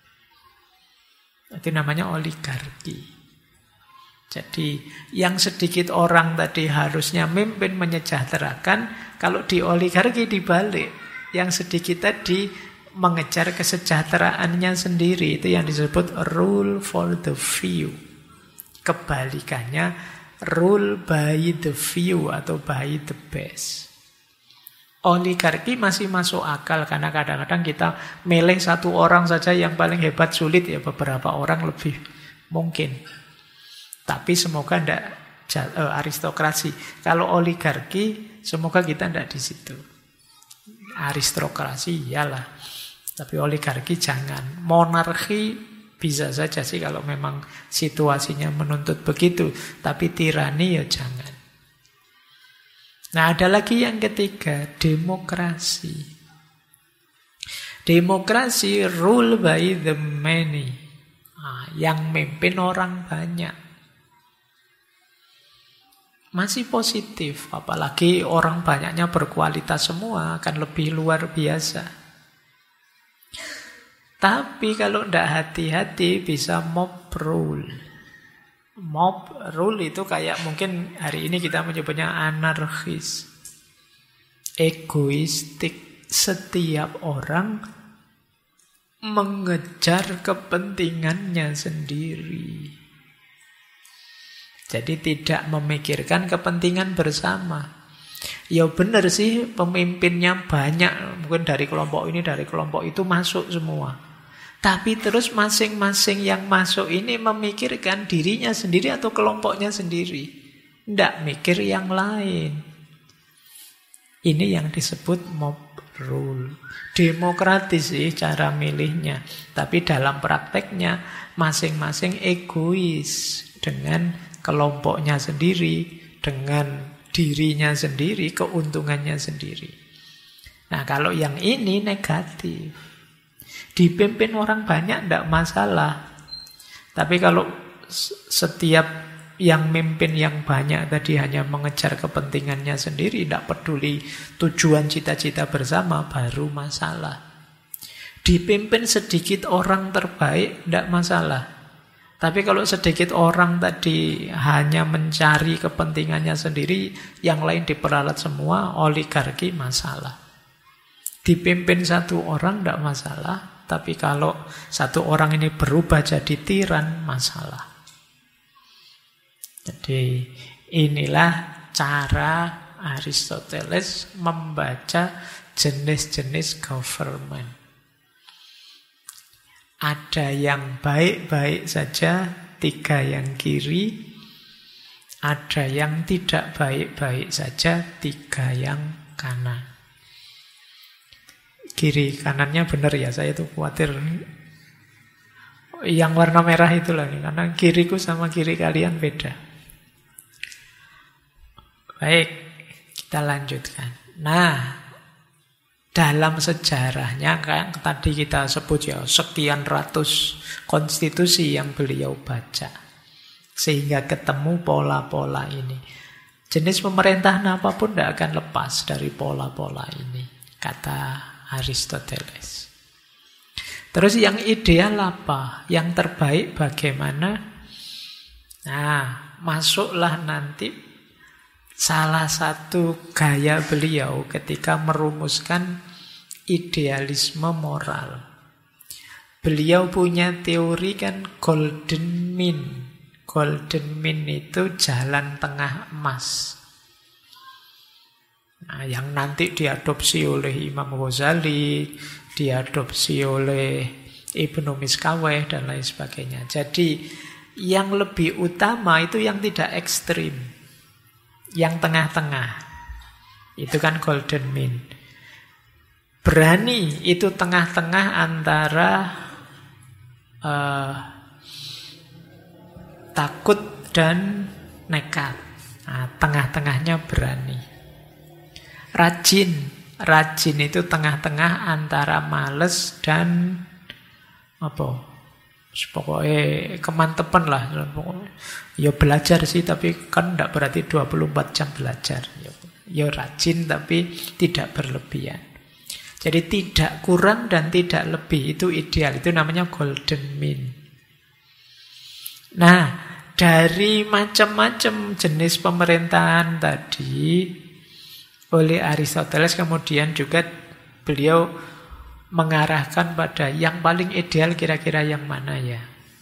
Itu namanya oligarki. Jadi yang sedikit orang tadi harusnya mimpin menyejahterakan. Kalau di oligarki dibalik. Yang sedikit tadi mengejar kesejahteraannya sendiri. Itu yang disebut rule for the few. Kebalikannya rule by the few atau by the best. Oligarki masih masuk akal karena kadang-kadang kita milih satu orang saja yang paling hebat sulit ya, beberapa orang lebih mungkin. Tapi semoga tidak aristokrasi. Kalau oligarki semoga kita tidak di situ. Aristokrasi iyalah, tapi oligarki jangan. Monarki bisa saja sih kalau memang situasinya menuntut begitu, tapi tirani ya jangan. Nah, ada lagi yang ketiga, demokrasi. Demokrasi rule by the many. Nah, yang mimpin orang banyak. Masih positif, apalagi orang banyaknya berkualitas semua, akan lebih luar biasa. Tapi kalau tidak hati-hati bisa mob rule. Mob rule itu kayak mungkin hari ini kita menyebutnya anarkis. Egoistik. Setiap orang mengejar kepentingannya sendiri. Jadi tidak memikirkan kepentingan bersama. Ya benar sih pemimpinnya banyak. Mungkin dari kelompok ini, dari kelompok itu masuk semua. Tapi terus masing-masing yang masuk ini memikirkan dirinya sendiri atau kelompoknya sendiri. Tidak mikir yang lain. Ini yang disebut mob rule. Demokratis sih cara milihnya. Tapi dalam prakteknya masing-masing egois dengan kelompoknya sendiri, dengan dirinya sendiri, keuntungannya sendiri. Nah, kalau yang ini negatif. Dipimpin orang banyak tidak masalah. Tapi kalau setiap yang mimpin yang banyak tadi hanya mengejar kepentingannya sendiri, tidak peduli tujuan cita-cita bersama, baru masalah. Dipimpin sedikit orang terbaik, tidak masalah. Tapi kalau sedikit orang tadi hanya mencari kepentingannya sendiri, yang lain diperalat semua, oligarki masalah. Dipimpin satu orang tidak masalah, tapi kalau satu orang ini berubah jadi tiran, masalah. Jadi inilah cara Aristoteles membaca jenis-jenis government. Ada yang baik-baik saja, 3 yang kiri. Ada yang tidak baik-baik saja, 3 yang kanan. Kiri kanannya benar ya, saya tuh khawatir yang warna merah itulah, karena kiriku sama kiri kalian beda. Baik, kita lanjutkan. Nah, dalam sejarahnya kan tadi kita sebut ya, sekian ratus konstitusi yang beliau baca, sehingga ketemu pola-pola ini. Jenis pemerintahan apapun tidak akan lepas dari pola-pola ini, kata Aristoteles. Terus yang ideal apa? Yang terbaik bagaimana? Nah, masuklah nanti salah satu gaya beliau ketika merumuskan idealisme moral. Beliau punya teori kan golden mean. Golden mean itu jalan tengah emas. Nah, yang nanti diadopsi oleh Imam Ghazali, diadopsi oleh Ibnu Miskaweh dan lain sebagainya. Jadi yang lebih utama itu yang tidak ekstrim, yang tengah-tengah. Itu kan golden mean. Berani itu tengah-tengah antara takut dan nekat. Nah, tengah-tengahnya berani. Rajin itu tengah-tengah antara males dan apa? Pokoknya kemantepan lah. Ya belajar sih, tapi kan tidak berarti 24 jam belajar. Ya rajin tapi tidak berlebihan. Jadi tidak kurang dan tidak lebih, itu ideal. Itu namanya golden mean. Nah, dari macam-macam jenis pemerintahan tadi, oleh Aristoteles kemudian juga beliau mengarahkan pada yang paling ideal kira-kira yang mana ya.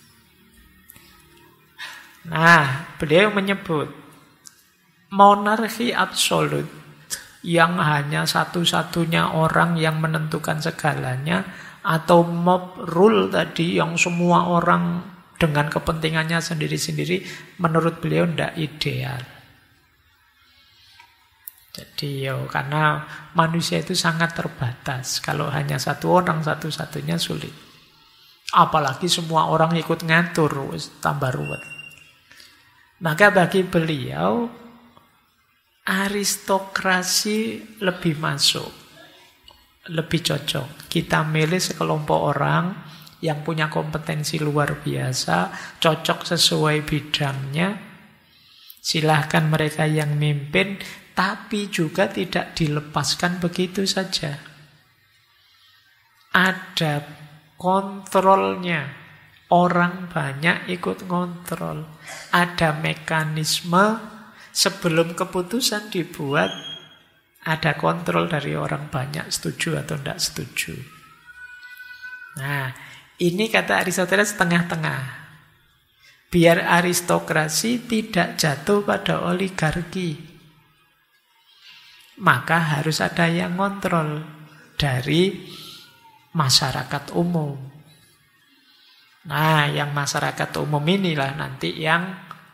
Nah, beliau menyebut monarki absolut, yang hanya satu-satunya orang yang menentukan segalanya, atau mob rule tadi yang semua orang dengan kepentingannya sendiri-sendiri, menurut beliau tidak ideal. Jadi karena manusia itu sangat terbatas. Kalau hanya satu orang satu-satunya sulit. Apalagi semua orang ikut ngatur, tambah ruwet. Maka bagi beliau aristokrasi lebih masuk, lebih cocok. Kita milih sekelompok orang yang punya kompetensi luar biasa, cocok sesuai bidangnya. Silahkan mereka yang mimpin, tapi juga tidak dilepaskan begitu saja. Ada kontrolnya. Orang banyak ikut ngontrol. Ada mekanisme sebelum keputusan dibuat, ada kontrol dari orang banyak, setuju atau tidak setuju. Nah, ini kata Aristoteles tengah-tengah. Biar aristokrasi tidak jatuh pada oligarki, maka harus ada yang kontrol dari masyarakat umum. Nah, yang masyarakat umum inilah nanti yang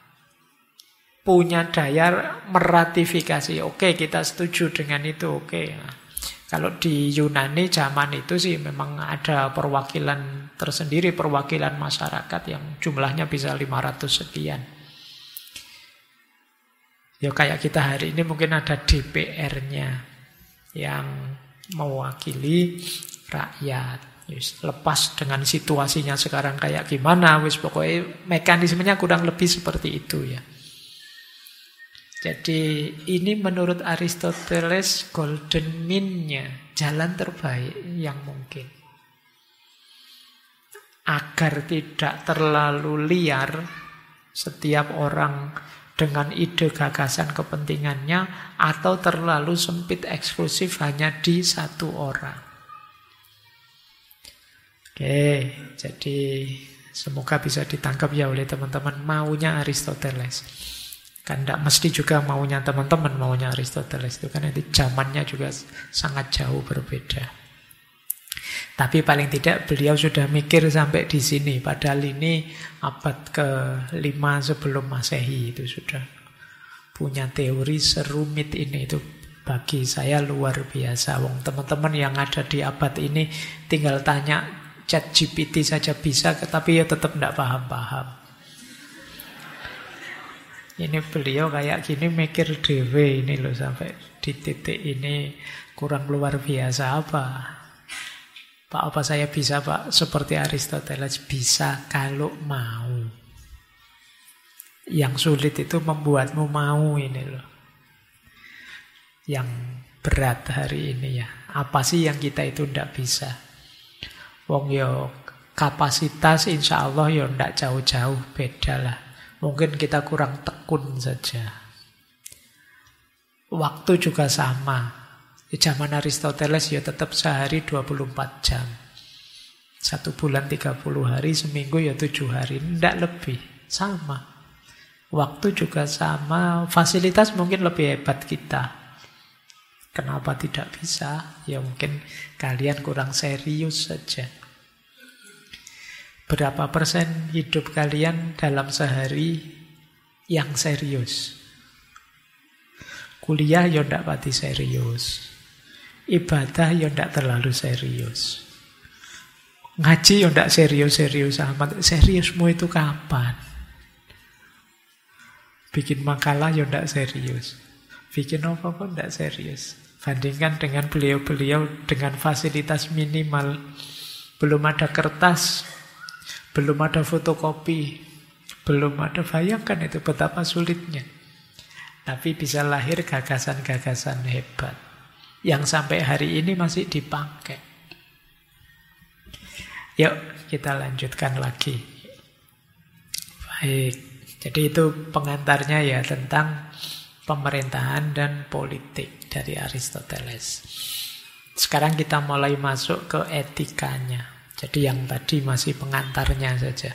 punya daya meratifikasi. Oke, kita setuju dengan itu. Oke. Nah, kalau di Yunani zaman itu sih memang ada perwakilan tersendiri, perwakilan masyarakat yang jumlahnya bisa 500 sekian. Ya kayak kita hari ini mungkin ada DPR-nya yang mewakili rakyat. Lepas dengan situasinya sekarang kayak gimana, pokoknya mekanismenya kurang lebih seperti itu ya. Jadi ini menurut Aristoteles golden mean-nya, jalan terbaik yang mungkin. agar tidak terlalu liar setiap orang dengan ide, gagasan, kepentingannya, atau terlalu sempit eksklusif hanya di satu orang. Oke, jadi semoga bisa ditangkap ya oleh teman-teman maunya Aristoteles. Kan tidak mesti juga maunya teman-teman, maunya Aristoteles itu kan nanti zamannya juga sangat jauh berbeda. Tapi paling tidak beliau sudah mikir sampai di sini. Padahal ini abad ke-5 sebelum Masehi itu sudah punya teori serumit ini. Itu bagi saya luar biasa. Wong teman-teman yang ada di abad ini tinggal tanya ChatGPT saja bisa, tapi ya tetap tidak paham-paham. Ini beliau kayak gini mikir dewe ini loh, sampai di titik ini kurang luar biasa apa? Pak, apa saya bisa Pak seperti Aristoteles? Bisa kalau mau. Yang sulit itu membuatmu mau ini loh. Yang berat hari ini ya. Apa sih yang kita itu tidak bisa? Wong yo kapasitas insya Allah yo tidak jauh-jauh, beda lah. Mungkin kita kurang tekun saja. Waktu juga sama. Di zaman Aristoteles ya tetap sehari 24 jam. 1 bulan 30 hari, seminggu ya 7 hari. Tidak lebih, sama. Waktu juga sama, fasilitas mungkin lebih hebat kita. Kenapa tidak bisa? Ya mungkin kalian kurang serius saja. Berapa persen hidup kalian dalam sehari yang serius? Kuliah ya tidak pati serius. Ibadah ya tidak terlalu serius. Ngaji ya tidak serius-serius amat. Seriusmu itu kapan? Bikin makalah ya tidak serius. Bikin apa-apa tidak serius. Bandingkan dengan beliau-beliau dengan fasilitas minimal. Belum ada kertas, belum ada fotokopi, belum ada, bayangkan itu betapa sulitnya. Tapi bisa lahir gagasan-gagasan hebat yang sampai hari ini masih dipakai. Yuk kita lanjutkan lagi. Baik, jadi itu pengantarnya ya tentang pemerintahan dan politik dari Aristoteles. Sekarang kita mulai masuk ke etikanya. Jadi yang tadi masih pengantarnya saja.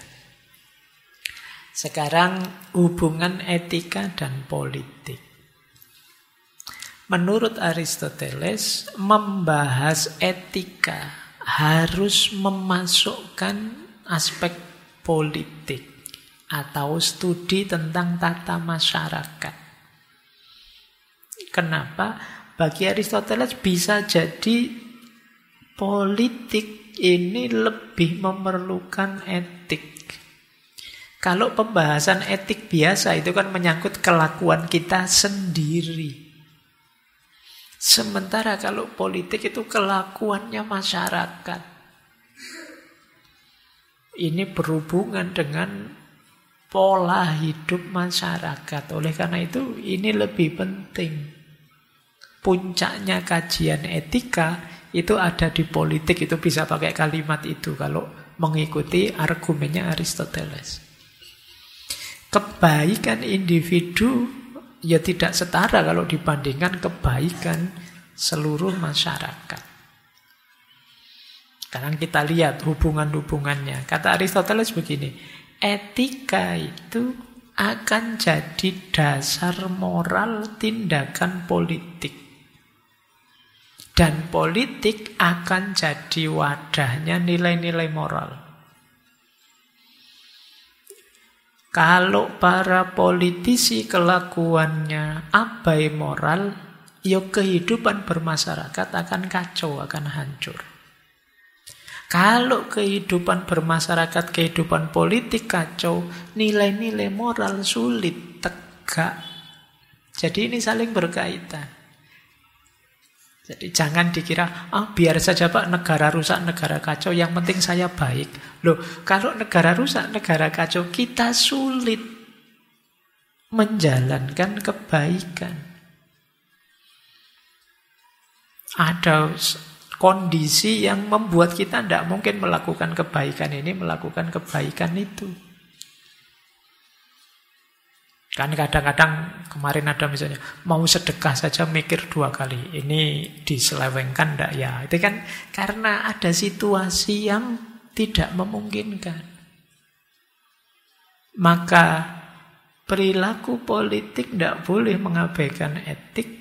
Sekarang hubungan etika dan politik. Menurut Aristoteles, membahas etika harus memasukkan aspek politik atau studi tentang tata masyarakat. Kenapa? Bagi Aristoteles bisa jadi politik ini lebih memerlukan etik. Kalau pembahasan etik biasa itu kan menyangkut kelakuan kita sendiri. Sementara kalau politik itu kelakuannya masyarakat. Ini berhubungan dengan pola hidup masyarakat. Oleh karena itu ini lebih penting. Puncaknya kajian etika itu ada di politik. Itu bisa pakai kalimat itu kalau mengikuti argumennya Aristoteles. Kebaikan individu ya tidak setara kalau dibandingkan kebaikan seluruh masyarakat. Sekarang kita lihat hubungan-hubungannya. Kata Aristoteles begini, etika itu akan jadi dasar moral tindakan politik. Dan politik akan jadi wadahnya nilai-nilai moral. Kalau para politisi kelakuannya abai moral, ya kehidupan bermasyarakat akan kacau, akan hancur. Kalau kehidupan bermasyarakat, kehidupan politik kacau, nilai-nilai moral sulit tegak. Jadi ini saling berkaitan. Jadi jangan dikira, biar saja Pak negara rusak, negara kacau, yang penting saya baik. Loh, kalau negara rusak, negara kacau, kita sulit menjalankan kebaikan. Ada kondisi yang membuat kita tidak mungkin melakukan kebaikan ini, melakukan kebaikan itu. Kan kadang-kadang kemarin ada misalnya mau sedekah saja mikir 2 kali. Ini diselewengkan enggak ya? Itu kan karena ada situasi yang tidak memungkinkan. Maka perilaku politik tidak boleh mengabaikan etik.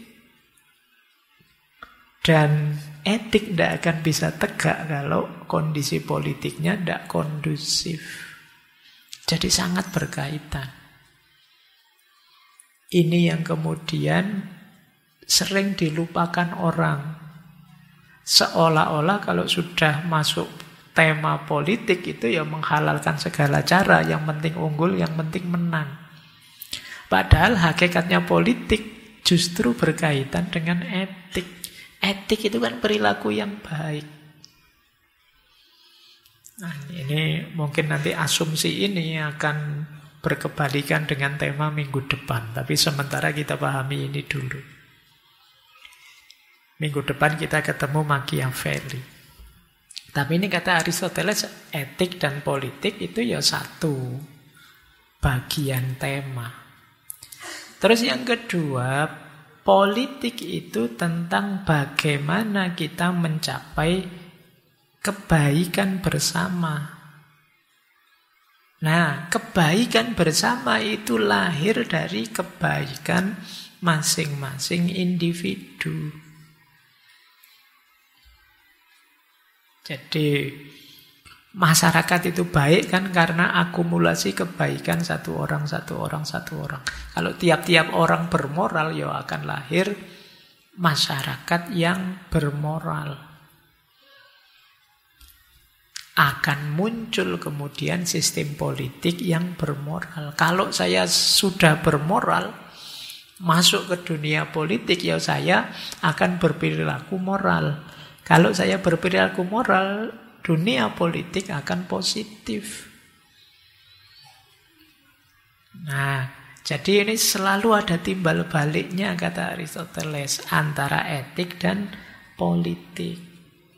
Dan etik tidak akan bisa tegak kalau kondisi politiknya tidak kondusif. Jadi sangat berkaitan. Ini yang kemudian sering dilupakan orang. Seolah-olah kalau sudah masuk tema politik itu ya menghalalkan segala cara. Yang penting unggul, yang penting menang. Padahal hakikatnya politik justru berkaitan dengan etik. Etik itu kan perilaku yang baik. Nah, ini mungkin nanti asumsi ini akan berkebalikan dengan tema minggu depan. Tapi sementara kita pahami ini dulu. Minggu depan kita ketemu Machiavelli. Tapi ini kata Aristoteles, etik dan politik itu ya satu bagian tema. Terus yang kedua, politik itu tentang bagaimana kita mencapai kebaikan bersama. Nah, kebaikan bersama itu lahir dari kebaikan masing-masing individu. Jadi, masyarakat itu baik kan karena akumulasi kebaikan satu orang. Kalau tiap-tiap orang bermoral, ya akan lahir masyarakat yang bermoral. Akan muncul kemudian sistem politik yang bermoral. Kalau saya sudah bermoral, masuk ke dunia politik, ya saya akan berperilaku moral. Kalau saya berperilaku moral, dunia politik akan positif. Nah, jadi ini selalu ada timbal baliknya, kata Aristoteles, antara etik dan politik.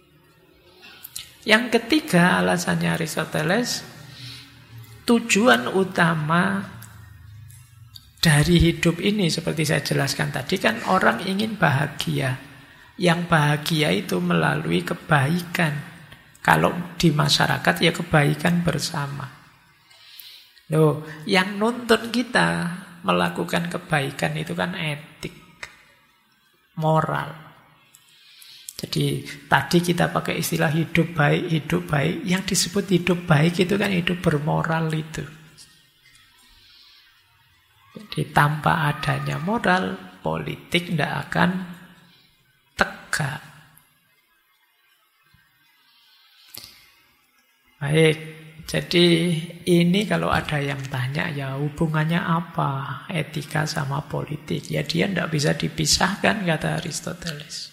Yang ketiga alasannya Aristoteles, tujuan utama dari hidup ini seperti saya jelaskan tadi kan orang ingin bahagia. Yang bahagia itu melalui kebaikan. Kalau di masyarakat ya kebaikan bersama. Loh, yang nuntun kita melakukan kebaikan itu kan etik, moral. Jadi tadi kita pakai istilah hidup baik. Yang disebut hidup baik itu kan hidup bermoral itu. Jadi tanpa adanya moral, politik tidak akan tegak. Baik, jadi ini kalau ada yang tanya ya hubungannya apa etika sama politik? Ya dia tidak bisa dipisahkan, kata Aristoteles.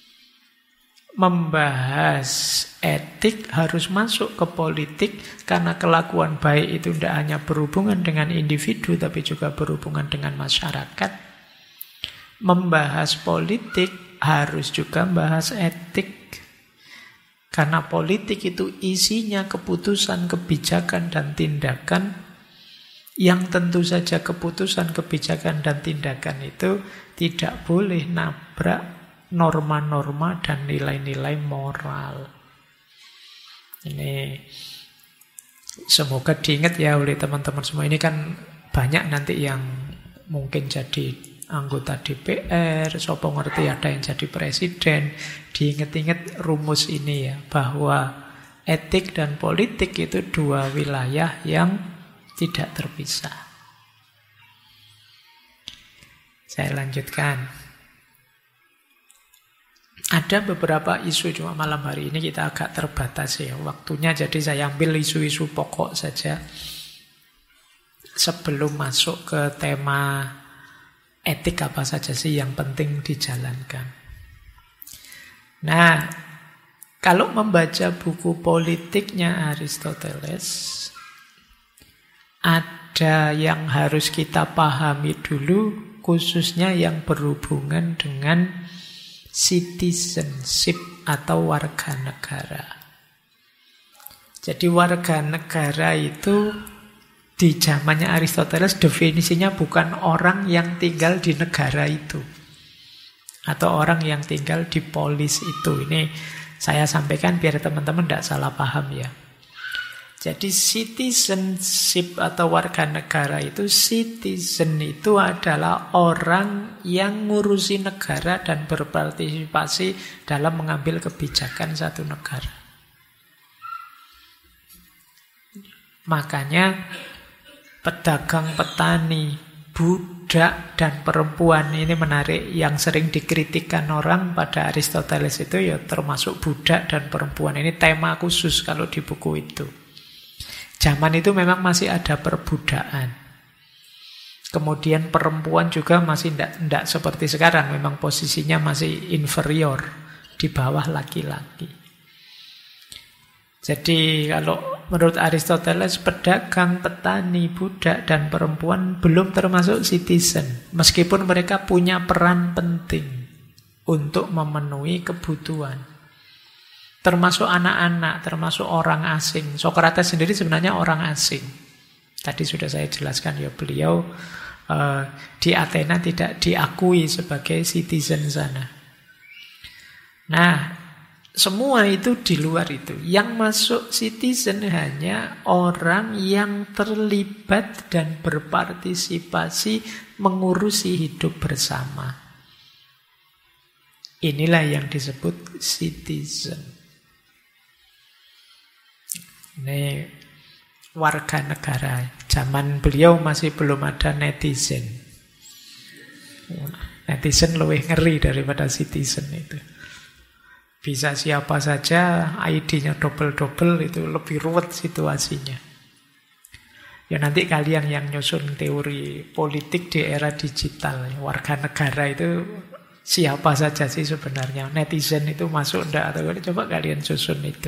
Membahas etik harus masuk ke politik karena kelakuan baik itu tidak hanya berhubungan dengan individu tapi juga berhubungan dengan masyarakat. Membahas politik harus juga membahas etik karena politik itu isinya keputusan, kebijakan dan tindakan yang tentu saja keputusan, kebijakan dan tindakan itu tidak boleh nabrak norma-norma dan nilai-nilai moral. Ini semoga diingat ya oleh teman-teman semua. Ini kan banyak nanti yang mungkin jadi anggota DPR, sopo ngerti ada yang jadi presiden. Diingat-ingat rumus ini ya, bahwa etik dan politik itu dua wilayah yang tidak terpisah. Saya lanjutkan. Ada beberapa isu, cuma malam hari ini kita agak terbatas ya waktunya, jadi saya ambil isu-isu pokok saja sebelum masuk ke tema etik apa saja sih yang penting dijalankan. Nah, kalau membaca buku politiknya Aristoteles, ada yang harus kita pahami dulu, khususnya yang berhubungan dengan citizenship atau warga negara. Jadi warga negara itu di zamannya Aristoteles definisinya bukan orang yang tinggal di negara itu atau orang yang tinggal di polis itu. Ini saya sampaikan biar teman-teman tidak salah paham ya. Jadi citizenship atau warga negara itu, citizen itu adalah orang yang ngurusi negara dan berpartisipasi dalam mengambil kebijakan satu negara. Makanya pedagang, petani, budak, dan perempuan ini menarik. Yang sering dikritikkan orang pada Aristoteles itu ya termasuk budak dan perempuan. Ini tema khusus kalau di buku itu. Zaman itu memang masih ada perbudakan. Kemudian perempuan juga masih tidak seperti sekarang. Memang posisinya masih inferior, di bawah laki-laki. Jadi kalau menurut Aristoteles, pedagang, petani, budak, dan perempuan belum termasuk citizen. Meskipun mereka punya peran penting untuk memenuhi kebutuhan. Termasuk anak-anak, termasuk orang asing. Sokrates sendiri sebenarnya orang asing. Tadi sudah saya jelaskan ya, beliau di Athena tidak diakui sebagai citizen sana. Nah, semua itu di luar itu. Yang masuk citizen hanya orang yang terlibat dan berpartisipasi mengurusi hidup bersama. Inilah yang disebut citizen. Ini warga negara. Zaman beliau masih belum ada netizen. Netizen lebih ngeri daripada citizen itu. Bisa siapa saja, ID-nya double-double, itu lebih ruwet situasinya. Ya nanti kalian yang nyusun teori politik di era digital, warga negara itu siapa saja sih sebenarnya? Netizen itu masuk enggak? Atau coba kalian susun itu.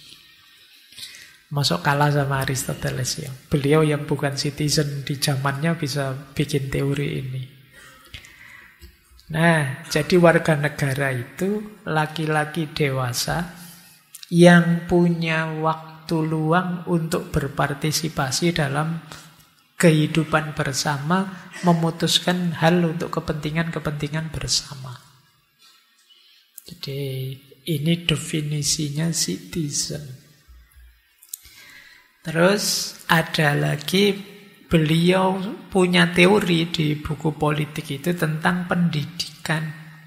Masuk kalah sama Aristoteles ya. Beliau yang bukan citizen di zamannya bisa bikin teori ini. Nah, jadi warga negara itu laki-laki dewasa yang punya waktu luang untuk berpartisipasi dalam kehidupan bersama, memutuskan hal untuk kepentingan-kepentingan bersama. Jadi ini definisinya citizen. Terus ada lagi, beliau punya teori di buku politik itu tentang pendidikan.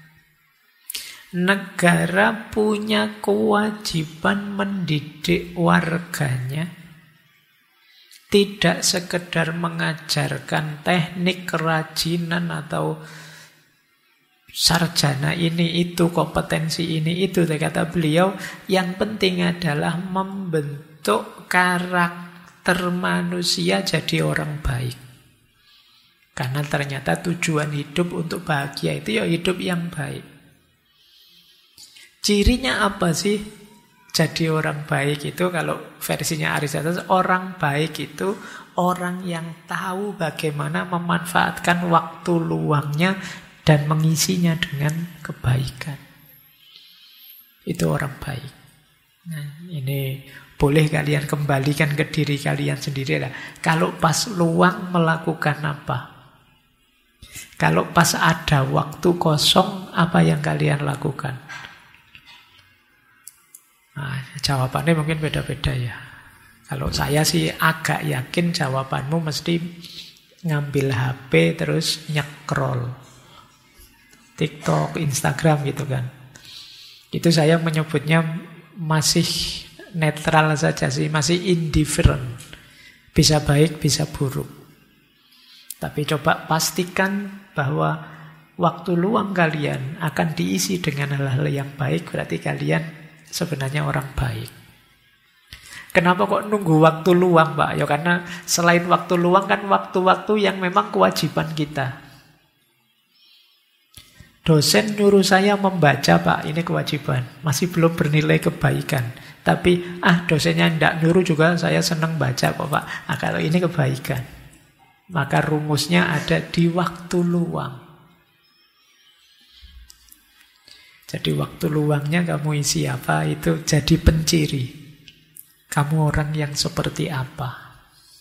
Negara punya kewajiban mendidik warganya, tidak sekedar mengajarkan teknik kerajinan atau sarjana ini itu, kompetensi ini itu. Kata beliau, yang penting adalah membentuk karakter manusia jadi orang baik. Karena ternyata tujuan hidup untuk bahagia itu ya hidup yang baik. Cirinya apa sih jadi orang baik itu? Kalau versinya Aristoteles, orang baik itu orang yang tahu bagaimana memanfaatkan waktu luangnya dan mengisinya dengan kebaikan. Itu orang baik. Nah, ini boleh kalian kembalikan ke diri kalian sendiri lah. Kalau pas luang melakukan apa? Kalau pas ada waktu kosong, apa yang kalian lakukan? Nah, jawabannya mungkin beda-beda ya. Kalau saya sih agak yakin jawabanmu mesti ngambil HP terus nyekrol TikTok, Instagram gitu kan. Itu saya menyebutnya masih netral saja sih, masih indifferent. Bisa baik, bisa buruk. Tapi coba pastikan bahwa waktu luang kalian akan diisi dengan hal-hal yang baik, berarti kalian sebenarnya orang baik. Kenapa kok nunggu waktu luang, Pak? Ya karena selain waktu luang kan waktu-waktu yang memang kewajiban kita. Dosen nyuruh saya membaca, Pak, ini kewajiban. Masih belum bernilai kebaikan. Tapi, dosennya tidak nyuruh juga saya senang baca kok, Pak. Kalau ini kebaikan. Maka rumusnya ada di waktu luang. Jadi waktu luangnya kamu isi apa, itu jadi penciri. Kamu orang yang seperti apa.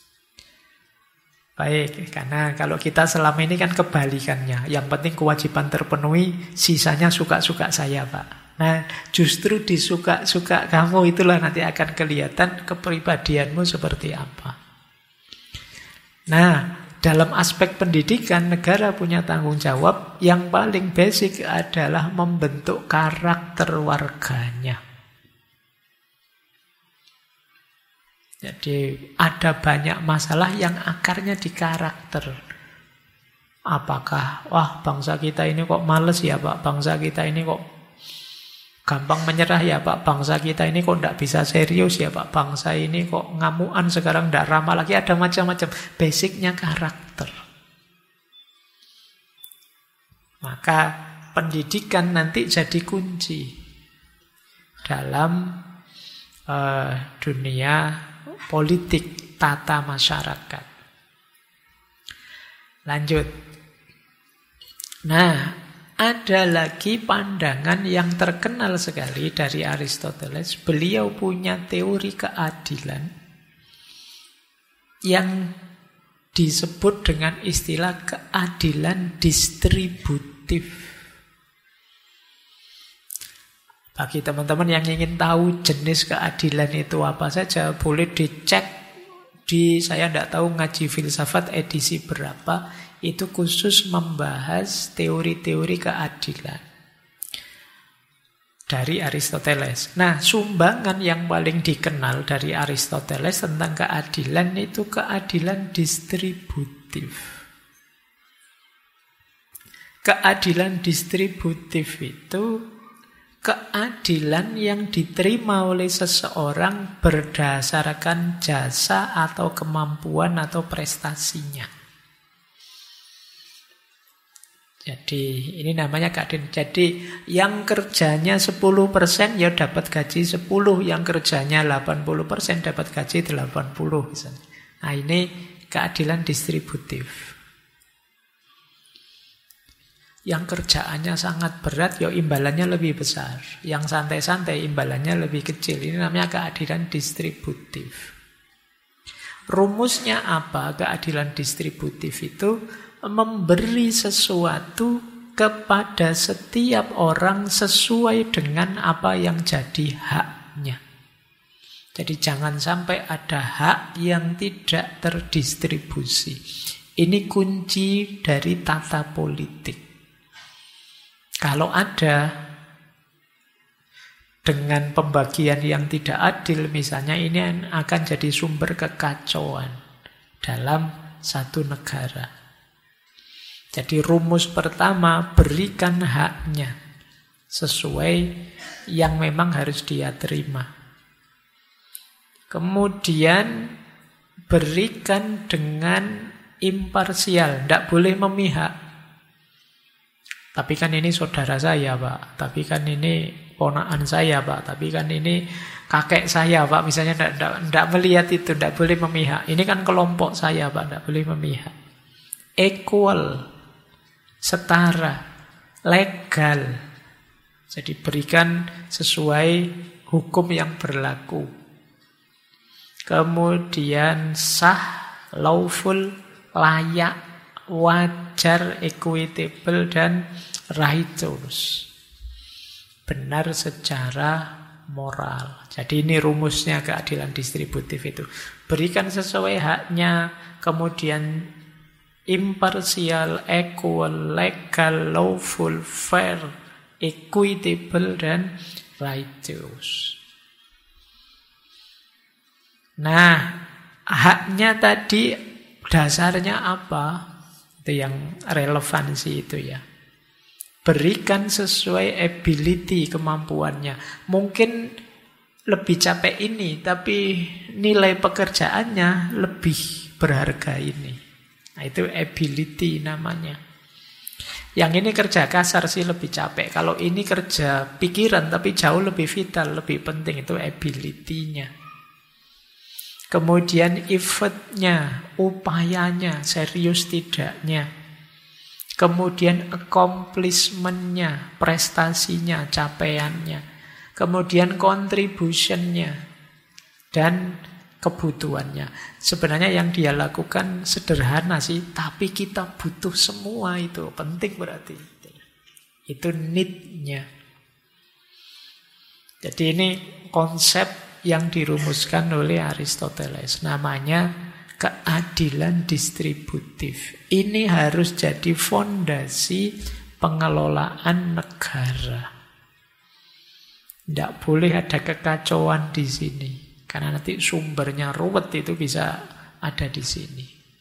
Baik, karena kalau kita selama ini kan kebalikannya. Yang penting kewajiban terpenuhi, sisanya suka-suka saya, Pak. Nah, justru di suka-suka kamu itulah nanti akan kelihatan kepribadianmu seperti apa. Nah, dalam aspek pendidikan, negara punya tanggung jawab yang paling basic adalah membentuk karakter warganya. Jadi ada banyak masalah yang akarnya di karakter. Apakah, wah bangsa kita ini kok males ya Pak, bangsa kita ini kok gampang menyerah ya Pak, bangsa kita ini kok tidak bisa serius ya Pak, bangsa ini kok ngamuan sekarang tidak ramah lagi, ada macam-macam. Basicnya karakter. Maka pendidikan nanti jadi kunci dalam dunia politik, tata masyarakat. Lanjut. Nah, ada lagi pandangan yang terkenal sekali dari Aristoteles. Beliau punya teori keadilan yang disebut dengan istilah keadilan distributif. Bagi teman-teman yang ingin tahu jenis keadilan itu apa saja, boleh dicek di, saya tidak tahu ngaji filsafat edisi berapa, itu khusus membahas teori-teori keadilan dari Aristoteles. Nah, sumbangan yang paling dikenal dari Aristoteles tentang keadilan itu keadilan distributif. Keadilan distributif itu keadilan yang diterima oleh seseorang berdasarkan jasa atau kemampuan atau prestasinya. Jadi ini namanya keadilan. Jadi yang kerjanya 10% ya dapat gaji 10, yang kerjanya 80% dapat gaji 80 misalnya. Nah, ini keadilan distributif. Yang kerjaannya sangat berat, ya imbalannya lebih besar. Yang santai-santai, imbalannya lebih kecil. Ini namanya keadilan distributif. Rumusnya apa? Keadilan distributif itu memberi sesuatu kepada setiap orang sesuai dengan apa yang jadi haknya. Jadi jangan sampai ada hak yang tidak terdistribusi. Ini kunci dari tata politik. Kalau ada dengan pembagian yang tidak adil, misalnya, ini akan jadi sumber kekacauan dalam satu negara. Jadi rumus pertama, berikan haknya sesuai yang memang harus dia terima. Kemudian berikan dengan imparsial, tidak boleh memihak. Tapi kan ini saudara saya, Pak. Tapi kan ini ponakan saya, Pak. Tapi kan ini kakek saya, Pak. Misalnya tidak melihat itu, tidak boleh memihak. Ini kan kelompok saya, Pak. Tidak boleh memihak. Equal, setara, legal. Jadi berikan sesuai hukum yang berlaku. Kemudian sah, lawful, layak, wajar, equitable, dan righteous. Benar secara moral. Jadi ini rumusnya keadilan distributif itu. Berikan sesuai haknya, kemudian imparsial, equal, legal, lawful, fair, equitable, dan righteous. Nah, haknya tadi dasarnya apa? Itu yang relevansi itu ya. Berikan sesuai ability, kemampuannya. Mungkin lebih capek ini, tapi nilai pekerjaannya lebih berharga ini. Nah, itu ability namanya. Yang ini kerja kasar sih lebih capek. Kalau ini kerja pikiran tapi jauh lebih vital, lebih penting, itu ability-nya. Kemudian effortnya, upayanya, serius tidaknya. kemudian accomplishment-nya, prestasinya, capaiannya, kemudian contribution-nya, dan kebutuhannya. Sebenarnya yang dia lakukan sederhana sih, tapi kita butuh semua itu. Penting berarti. Itu need-nya. Jadi ini konsep yang dirumuskan oleh Aristoteles. Namanya keadilan distributif. Ini harus jadi fondasi pengelolaan negara. Tidak boleh ada kekacauan di sini. Karena nanti sumbernya ruwet itu bisa ada di sini.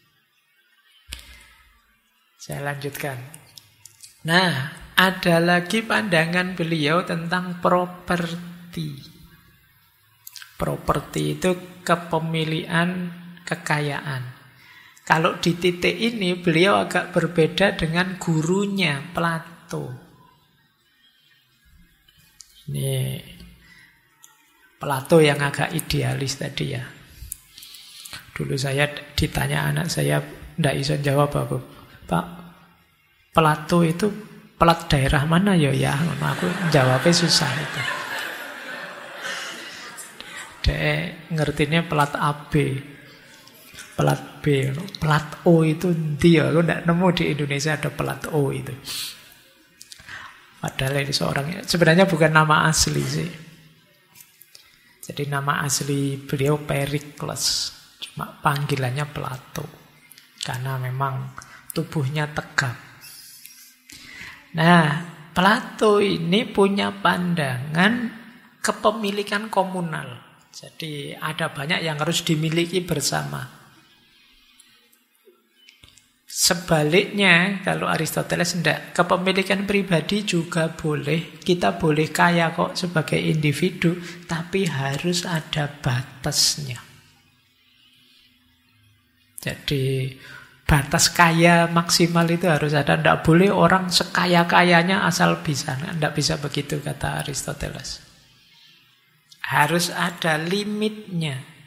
Saya lanjutkan. Nah, ada lagi pandangan beliau tentang properti. Properti itu kepemilikan kekayaan. Kalau di titik ini beliau agak berbeda dengan gurunya Plato. Ini Plato yang agak idealis tadi ya. Dulu saya ditanya anak saya, tidak bisa jawab apa. Pak, Plato itu plat daerah mana ya? Ya, aku jawabnya susah itu. Dia ngertinya plat AB. Plat B, plat O itu dia. Aku tidak nemu di Indonesia ada plat O itu. Padahal ini seorang, sebenarnya bukan nama asli sih. Jadi nama asli beliau Pericles. Cuma panggilannya Plato. Karena memang tubuhnya tegap. Nah, Plato ini punya pandangan kepemilikan komunal. Jadi ada banyak yang harus dimiliki bersama. Sebaliknya, kalau Aristoteles tidak, kepemilikan pribadi juga boleh. Kita boleh kaya kok sebagai individu, tapi harus ada batasnya. Jadi batas kaya maksimal itu harus ada. Tidak boleh orang sekaya-kayanya asal bisa. Tidak bisa begitu kata Aristoteles. Harus ada limitnya.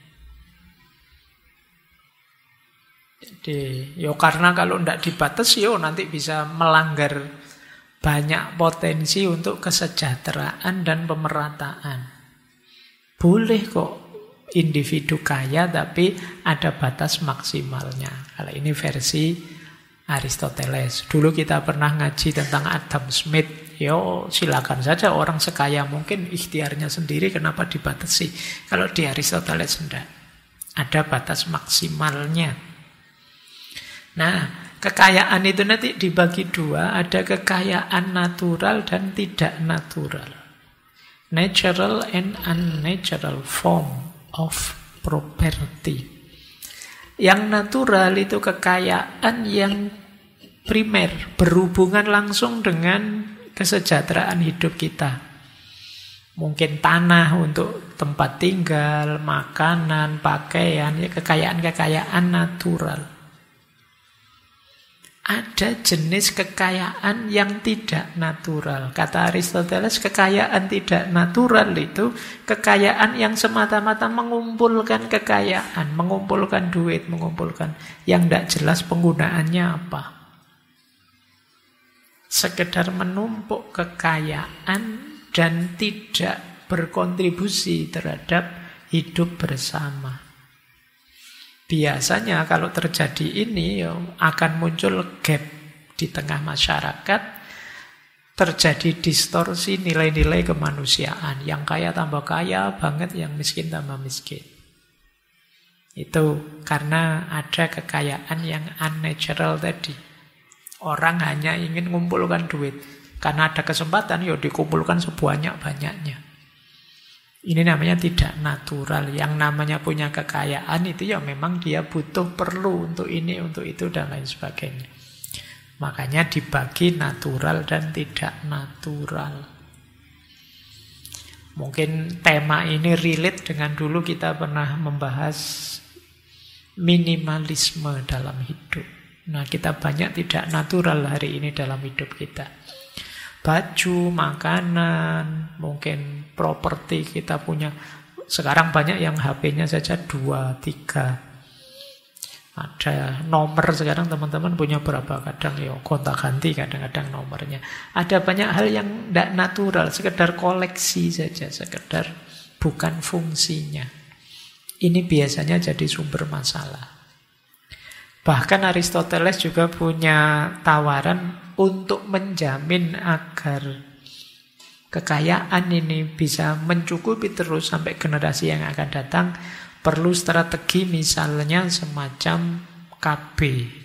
Jadi, karena kalau tidak dibatasi, nanti bisa melanggar banyak potensi untuk kesejahteraan dan pemerataan. Boleh kok individu kaya, tapi ada batas maksimalnya. Kalau ini versi Aristoteles. Dulu kita pernah ngaji tentang Adam Smith. Silakan saja orang sekaya mungkin ikhtiarnya sendiri, kenapa dibatasi? Kalau di Aristoteles tidak. Ada batas maksimalnya. Nah, kekayaan itu nanti dibagi dua. Ada kekayaan natural dan tidak natural. Natural and unnatural form of property. Yang natural itu kekayaan yang primer, berhubungan langsung dengan kesejahteraan hidup kita. Mungkin tanah untuk tempat tinggal, makanan, pakaian, kekayaan-kekayaan natural. Ada jenis kekayaan yang tidak natural. Kata Aristoteles, kekayaan tidak natural itu kekayaan yang semata-mata mengumpulkan kekayaan, mengumpulkan duit, mengumpulkan yang tidak jelas penggunaannya apa. Sekedar menumpuk kekayaan dan tidak berkontribusi terhadap hidup bersama. Biasanya kalau terjadi ini akan muncul gap di tengah masyarakat, terjadi distorsi nilai-nilai kemanusiaan. Yang kaya tambah kaya banget, yang miskin tambah miskin. Itu karena ada kekayaan yang unnatural tadi. Orang hanya ingin mengumpulkan duit. Karena ada kesempatan, dikumpulkan sebanyak-banyaknya. Ini namanya tidak natural. Yang namanya punya kekayaan itu memang dia butuh, perlu untuk ini, untuk itu, dan lain sebagainya. Makanya dibagi natural dan tidak natural. Mungkin tema ini relate dengan dulu kita pernah membahas minimalisme dalam hidup. Nah, kita banyak tidak natural hari ini dalam hidup kita. Baju, makanan, mungkin properti kita punya. Sekarang banyak yang HP-nya saja 2, 3. Ada nomor sekarang teman-teman punya berapa, kadang ya gonta-ganti kadang-kadang nomornya. Ada banyak hal yang tidak natural, sekedar koleksi saja, sekedar bukan fungsinya. Ini biasanya jadi sumber masalah. Bahkan Aristoteles juga punya tawaran untuk menjamin agar kekayaan ini bisa mencukupi terus sampai generasi yang akan datang. Perlu strategi misalnya semacam KB,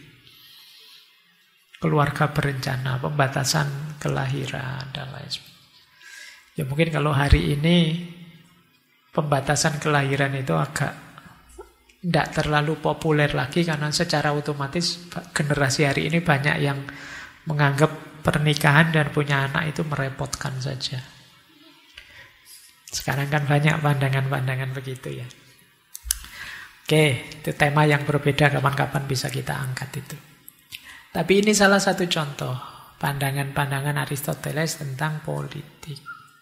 keluarga berencana, pembatasan kelahiran, dan lain sebagainya. Ya mungkin kalau hari ini pembatasan kelahiran itu agak tidak terlalu populer lagi, karena secara otomatis generasi hari ini banyak yang menganggap pernikahan dan punya anak itu merepotkan saja. Sekarang kan banyak pandangan-pandangan begitu ya. Oke, itu tema yang berbeda, kapan-kapan bisa kita angkat itu. Tapi ini salah satu contoh pandangan-pandangan Aristoteles tentang politik.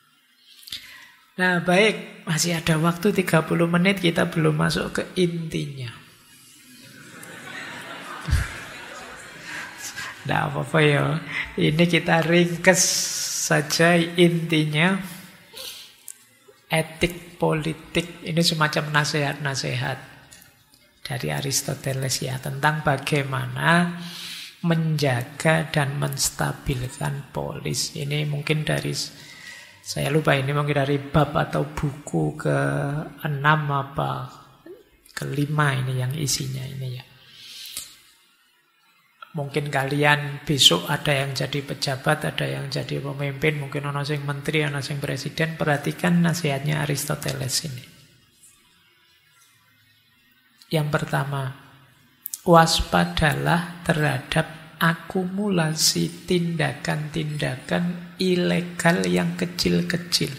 Nah baik, masih ada waktu 30 menit, kita belum masuk ke intinya. Tidak apa-apa ya, ini kita ringkes saja intinya. Etik politik ini semacam nasihat-nasihat dari Aristoteles ya, tentang bagaimana menjaga dan menstabilkan polis. Ini mungkin dari, saya lupa ini mungkin dari bab atau buku ke-6 apa ke-5 ini yang isinya ini ya. Mungkin kalian besok ada yang jadi pejabat, ada yang jadi pemimpin, mungkin ada yang menteri, ada yang presiden, perhatikan nasihatnya Aristoteles ini. Yang pertama, waspadalah terhadap akumulasi tindakan-tindakan ilegal yang kecil-kecil.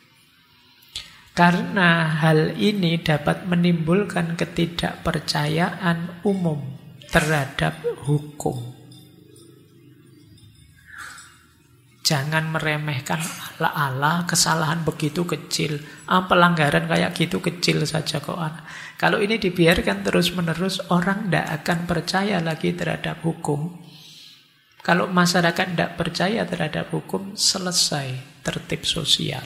Karena hal ini dapat menimbulkan ketidakpercayaan umum terhadap hukum. Jangan meremehkan ala-ala kesalahan begitu kecil. Pelanggaran kayak gitu kecil saja kok. Kalau ini dibiarkan terus-menerus, orang tidak akan percaya lagi terhadap hukum. Kalau masyarakat tidak percaya terhadap hukum, selesai tertib sosial.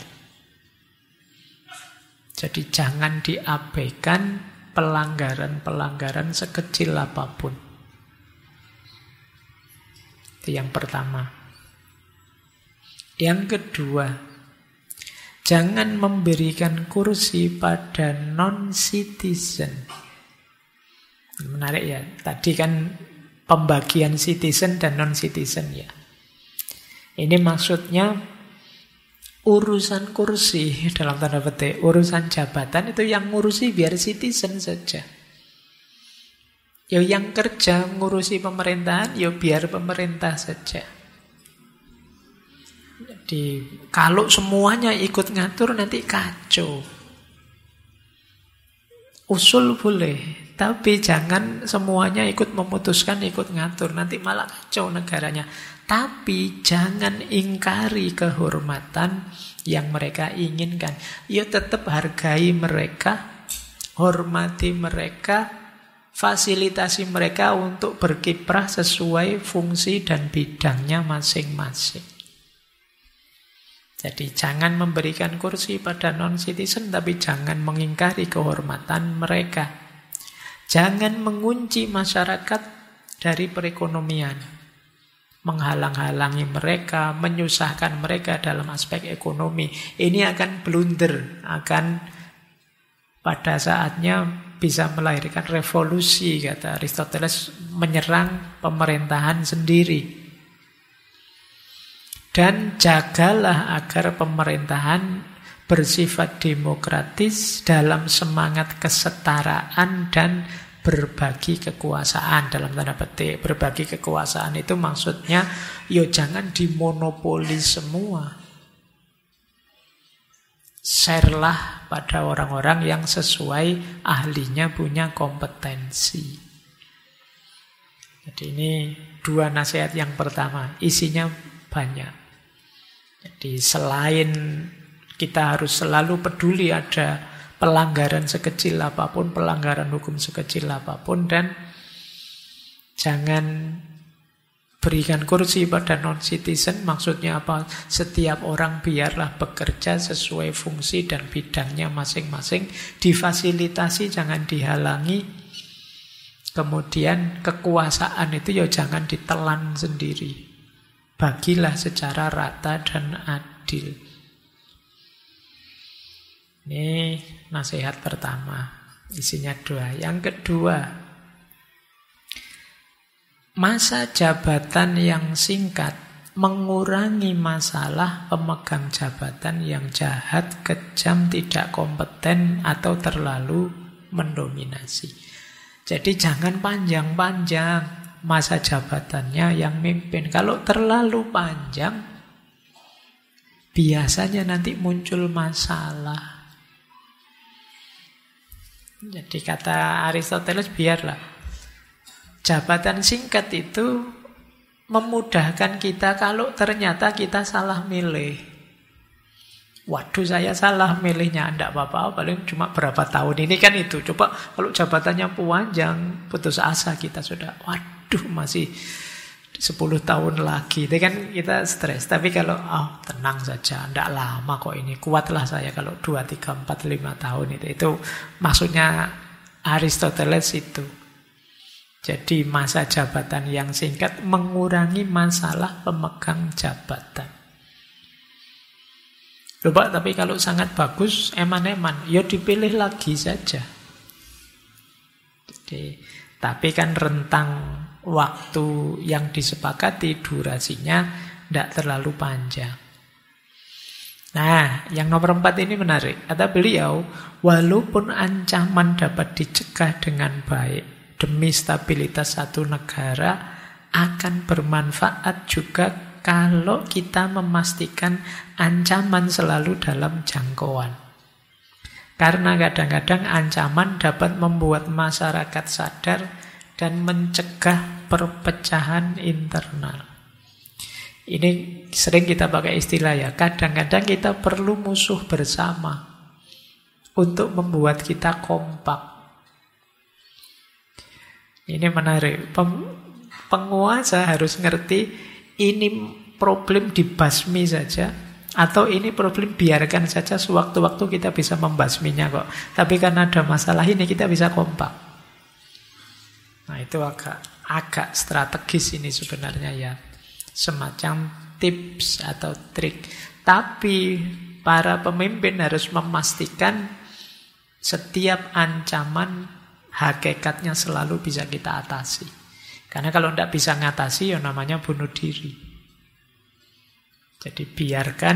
Jadi jangan diabaikan pelanggaran-pelanggaran sekecil apapun. Itu yang pertama. Yang kedua, jangan memberikan kursi pada non-citizen. Menarik ya, tadi kan pembagian citizen dan non-citizen ya. Ini maksudnya urusan kursi, dalam tanda petik, urusan jabatan itu yang ngurusi biar citizen saja. Ya yang kerja ngurusi pemerintahan, ya biar pemerintah saja. Jadi kalau semuanya ikut ngatur nanti kacau. Usul boleh, tapi jangan semuanya ikut memutuskan, ikut ngatur, nanti malah kacau negaranya. Tapi jangan ingkari kehormatan yang mereka inginkan. Ya tetap hargai mereka, hormati mereka, fasilitasi mereka untuk berkiprah sesuai fungsi dan bidangnya masing-masing. Jadi jangan memberikan kursi pada non-citizen, tapi jangan mengingkari kehormatan mereka. Jangan mengunci masyarakat dari perekonomian, menghalang-halangi mereka, menyusahkan mereka dalam aspek ekonomi. Ini akan blunder, akan pada saatnya bisa melahirkan revolusi, kata Aristoteles, menyerang pemerintahan sendiri. Dan jagalah agar pemerintahan bersifat demokratis dalam semangat kesetaraan dan berbagi kekuasaan. Dalam tanda petik, berbagi kekuasaan itu maksudnya yo jangan dimonopoli semua. Share-lah pada orang-orang yang sesuai ahlinya, punya kompetensi. Jadi ini dua nasihat yang pertama, isinya banyak. Jadi selain kita harus selalu peduli ada pelanggaran sekecil apapun, pelanggaran hukum sekecil apapun, dan Jangan berikan kursi pada non-citizen, maksudnya apa? Setiap orang biarlah bekerja sesuai fungsi dan bidangnya masing-masing, difasilitasi, jangan dihalangi. Kemudian kekuasaan itu ya jangan ditelan sendiri. Bagilah secara rata dan adil. Ini nasihat pertama, isinya 2. Yang kedua, masa jabatan yang singkat mengurangi masalah pemegang jabatan yang jahat, kejam, tidak kompeten, atau terlalu mendominasi. Jadi jangan panjang-panjang masa jabatannya yang mimpin. Kalau terlalu panjang, biasanya nanti muncul masalah. Jadi kata Aristoteles, biarlah jabatan singkat itu memudahkan kita kalau ternyata kita salah milih. Waduh, saya salah milihnya, tidak apa-apa, paling cuma berapa tahun ini kan itu. Coba kalau jabatannya panjang, putus asa kita sudah, waduh masih 10 tahun lagi. Itu kan kita stres. Tapi kalau tenang saja, tidak lama kok ini, kuatlah saya kalau 2, 3, 4, 5 tahun itu maksudnya Aristoteles itu. Jadi masa jabatan yang singkat mengurangi masalah pemegang jabatan. Coba, tapi kalau sangat bagus, eman-eman, ya dipilih lagi saja. Jadi, tapi kan rentang waktu yang disepakati, durasinya tidak terlalu panjang. Nah, yang nomor 4 ini menarik. Kata beliau, walaupun ancaman dapat dicegah dengan baik, demi stabilitas satu negara, akan bermanfaat juga kalau kita memastikan ancaman selalu dalam jangkauan. Karena kadang-kadang ancaman dapat membuat masyarakat sadar dan mencegah perpecahan internal. Ini sering kita pakai istilah ya, kadang-kadang kita perlu musuh bersama untuk membuat kita kompak. Ini menarik. Penguasa harus ngerti ini problem dibasmi saja, atau ini problem biarkan saja, sewaktu-waktu kita bisa membasminya kok. Tapi karena ada masalah ini kita bisa kompak. Nah, itu agak strategis ini sebenarnya ya. Semacam tips atau trik. Tapi para pemimpin harus memastikan setiap ancaman hakikatnya selalu bisa kita atasi. Karena kalau tidak bisa ngatasi, ya namanya bunuh diri. Jadi biarkan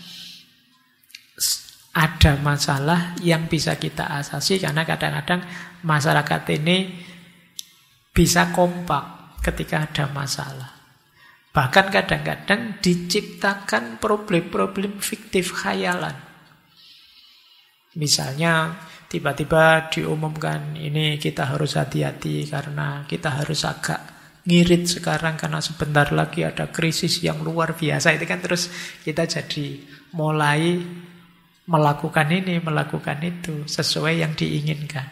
ada masalah yang bisa kita atasi, karena kadang-kadang masyarakat ini bisa kompak ketika ada masalah. Bahkan kadang-kadang diciptakan problem-problem fiktif khayalan. Misalnya tiba-tiba diumumkan ini kita harus hati-hati karena kita harus agak ngirit sekarang karena sebentar lagi ada krisis yang luar biasa. Itu kan terus kita jadi mulai melakukan ini, melakukan itu sesuai yang diinginkan.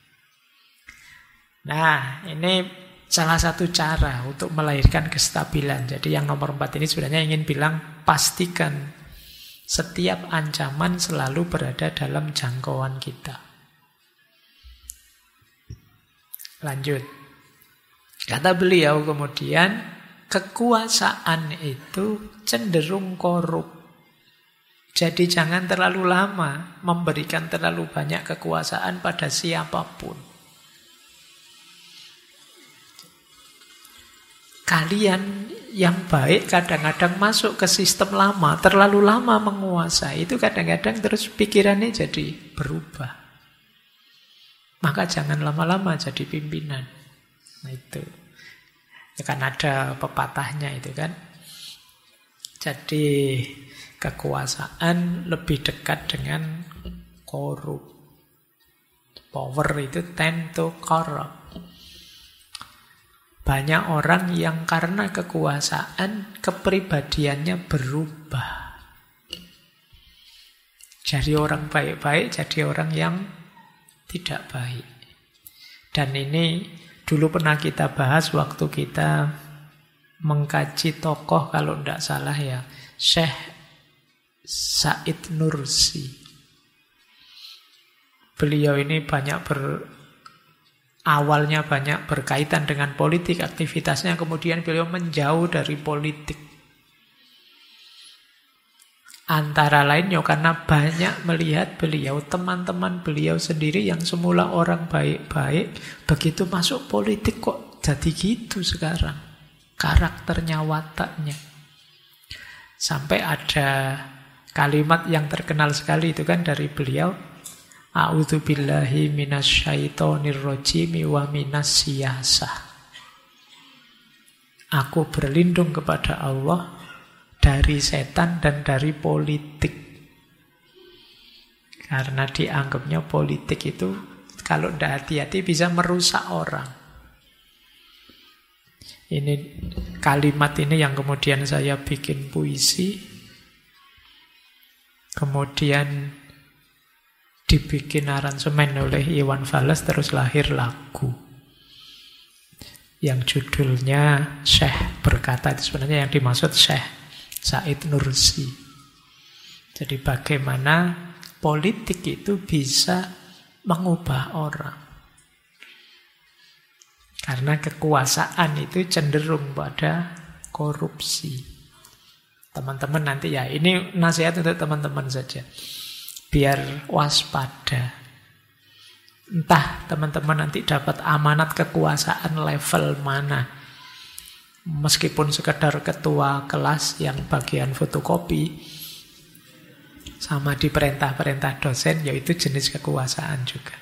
Nah, ini salah satu cara untuk melahirkan kestabilan. Jadi yang nomor 4 ini sebenarnya ingin bilang pastikan setiap ancaman selalu berada dalam jangkauan kita. Lanjut. Kata beliau kemudian, kekuasaan itu cenderung korup. Jadi jangan terlalu lama memberikan terlalu banyak kekuasaan pada siapapun. Kalian yang baik kadang-kadang masuk ke sistem lama, terlalu lama menguasai, itu kadang-kadang terus pikirannya jadi berubah. Maka jangan lama-lama jadi pimpinan. Nah itu. Ya kan ada pepatahnya itu kan. Jadi kekuasaan lebih dekat dengan korup. Power itu tend to corrupt. Banyak orang yang karena kekuasaan kepribadiannya berubah. Jadi orang baik-baik jadi orang yang tidak baik. Dan ini Dulu pernah kita bahas waktu kita mengkaji tokoh, kalau tidak salah ya, Syekh Said Nursi. Beliau ini awalnya banyak berkaitan dengan politik, aktivitasnya, kemudian beliau menjauh dari politik. Antara lain ya karena banyak melihat beliau, teman-teman beliau sendiri yang semula orang baik-baik, begitu masuk politik kok jadi gitu sekarang. Karakternya, wataknya. Sampai ada kalimat yang terkenal sekali itu kan dari beliau, A'udzubillahi minasyaitonirrajim wa minasyiyasah. Aku berlindung kepada Allah dari setan dan dari politik. Karena dianggapnya politik itu kalau tidak hati-hati bisa merusak orang. Ini kalimat ini yang kemudian saya bikin puisi, kemudian dibikin aransemen oleh Iwan Fals, terus lahir lagu yang judulnya Syekh Berkata. Itu sebenarnya yang dimaksud Syekh Said Nursi. Jadi bagaimana politik itu bisa mengubah orang. Karena kekuasaan itu cenderung pada korupsi. Teman-teman nanti ya, ini nasihat untuk teman-teman saja. Biar waspada. Entah teman-teman nanti dapat amanat kekuasaan level mana. Meskipun sekedar ketua kelas yang bagian fotokopi, sama di perintah-perintah dosen, yaitu jenis kekuasaan juga.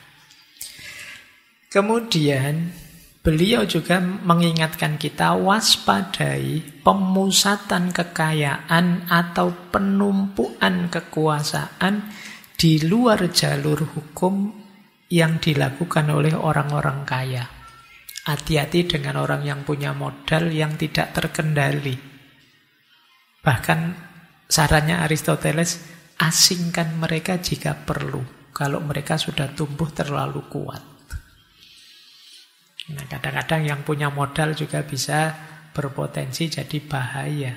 Kemudian beliau juga mengingatkan kita waspadai pemusatan kekayaan atau penumpuan kekuasaan di luar jalur hukum yang dilakukan oleh orang-orang kaya. Hati-hati dengan orang yang punya modal yang tidak terkendali. Bahkan sarannya Aristoteles, asingkan mereka jika perlu, kalau mereka sudah tumbuh terlalu kuat. Nah, kadang-kadang yang punya modal juga bisa berpotensi jadi bahaya.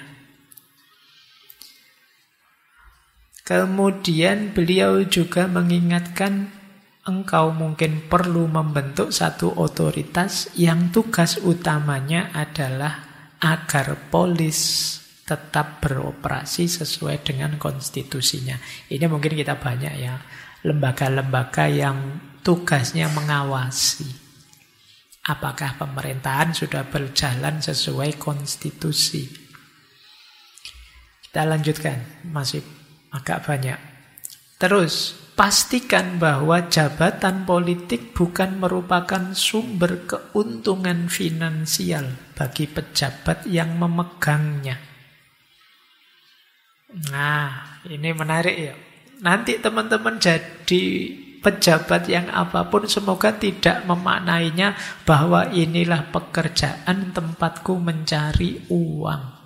Kemudian beliau juga mengingatkan, engkau mungkin perlu membentuk satu otoritas yang tugas utamanya adalah agar polis tetap beroperasi sesuai dengan konstitusinya. Ini mungkin kita banyak ya, lembaga-lembaga yang tugasnya mengawasi apakah pemerintahan sudah berjalan sesuai konstitusi. Kita lanjutkan, masih agak banyak. Terus, pastikan bahwa jabatan politik bukan merupakan sumber keuntungan finansial bagi pejabat yang memegangnya. Nah, ini menarik ya. Nanti teman-teman jadi pejabat yang apapun, semoga tidak memaknainya bahwa inilah pekerjaan tempatku mencari uang.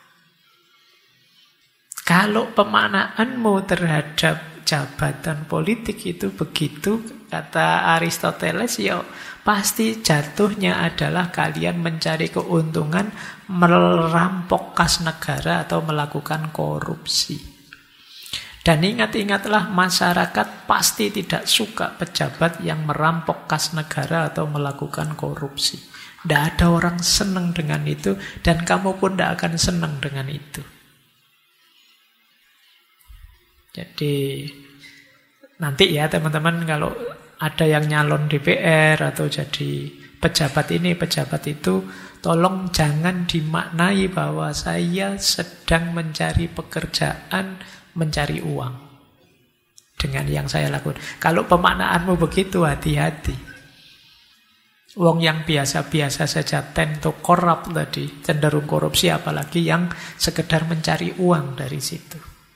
Kalau pemaknaanmu terhadap jabatan politik itu begitu, kata Aristoteles, ya pasti jatuhnya adalah kalian mencari keuntungan, merampok kas negara atau melakukan korupsi. Dan ingat-ingatlah, masyarakat pasti tidak suka pejabat yang merampok kas negara atau melakukan korupsi. Tidak ada orang senang dengan itu, dan kamu pun tidak akan senang dengan itu. Jadi nanti ya teman-teman, kalau ada yang nyalon DPR atau jadi pejabat ini, pejabat itu, tolong jangan dimaknai bahwa saya sedang mencari pekerjaan, mencari uang dengan yang saya lakukan. Kalau pemaknaanmu begitu, hati-hati. Wong yang biasa-biasa saja tend to corrupt tadi, cenderung korupsi, apalagi yang sekedar mencari uang dari situ.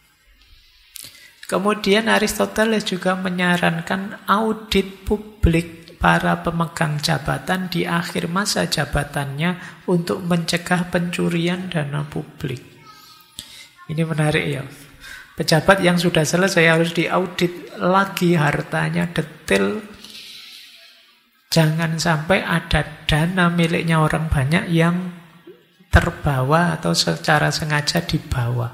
Kemudian Aristoteles juga menyarankan audit publik para pemegang jabatan di akhir masa jabatannya untuk mencegah pencurian dana publik. Ini menarik ya. Pejabat yang sudah selesai harus diaudit lagi hartanya detail. Jangan sampai ada dana miliknya orang banyak yang terbawa atau secara sengaja dibawa.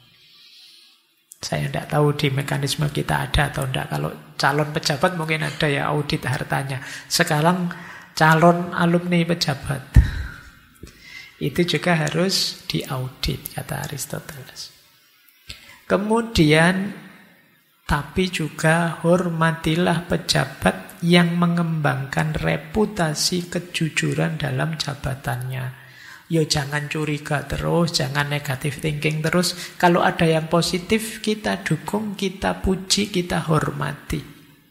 Saya tidak tahu di mekanisme kita ada atau tidak. Kalau calon pejabat mungkin ada ya audit hartanya. Sekarang calon alumni pejabat, itu juga harus diaudit, kata Aristoteles. Kemudian, tapi juga hormatilah pejabat yang mengembangkan reputasi kejujuran dalam jabatannya. Yo jangan curiga terus, jangan negative thinking terus. Kalau ada yang positif, kita dukung, kita puji, kita hormati.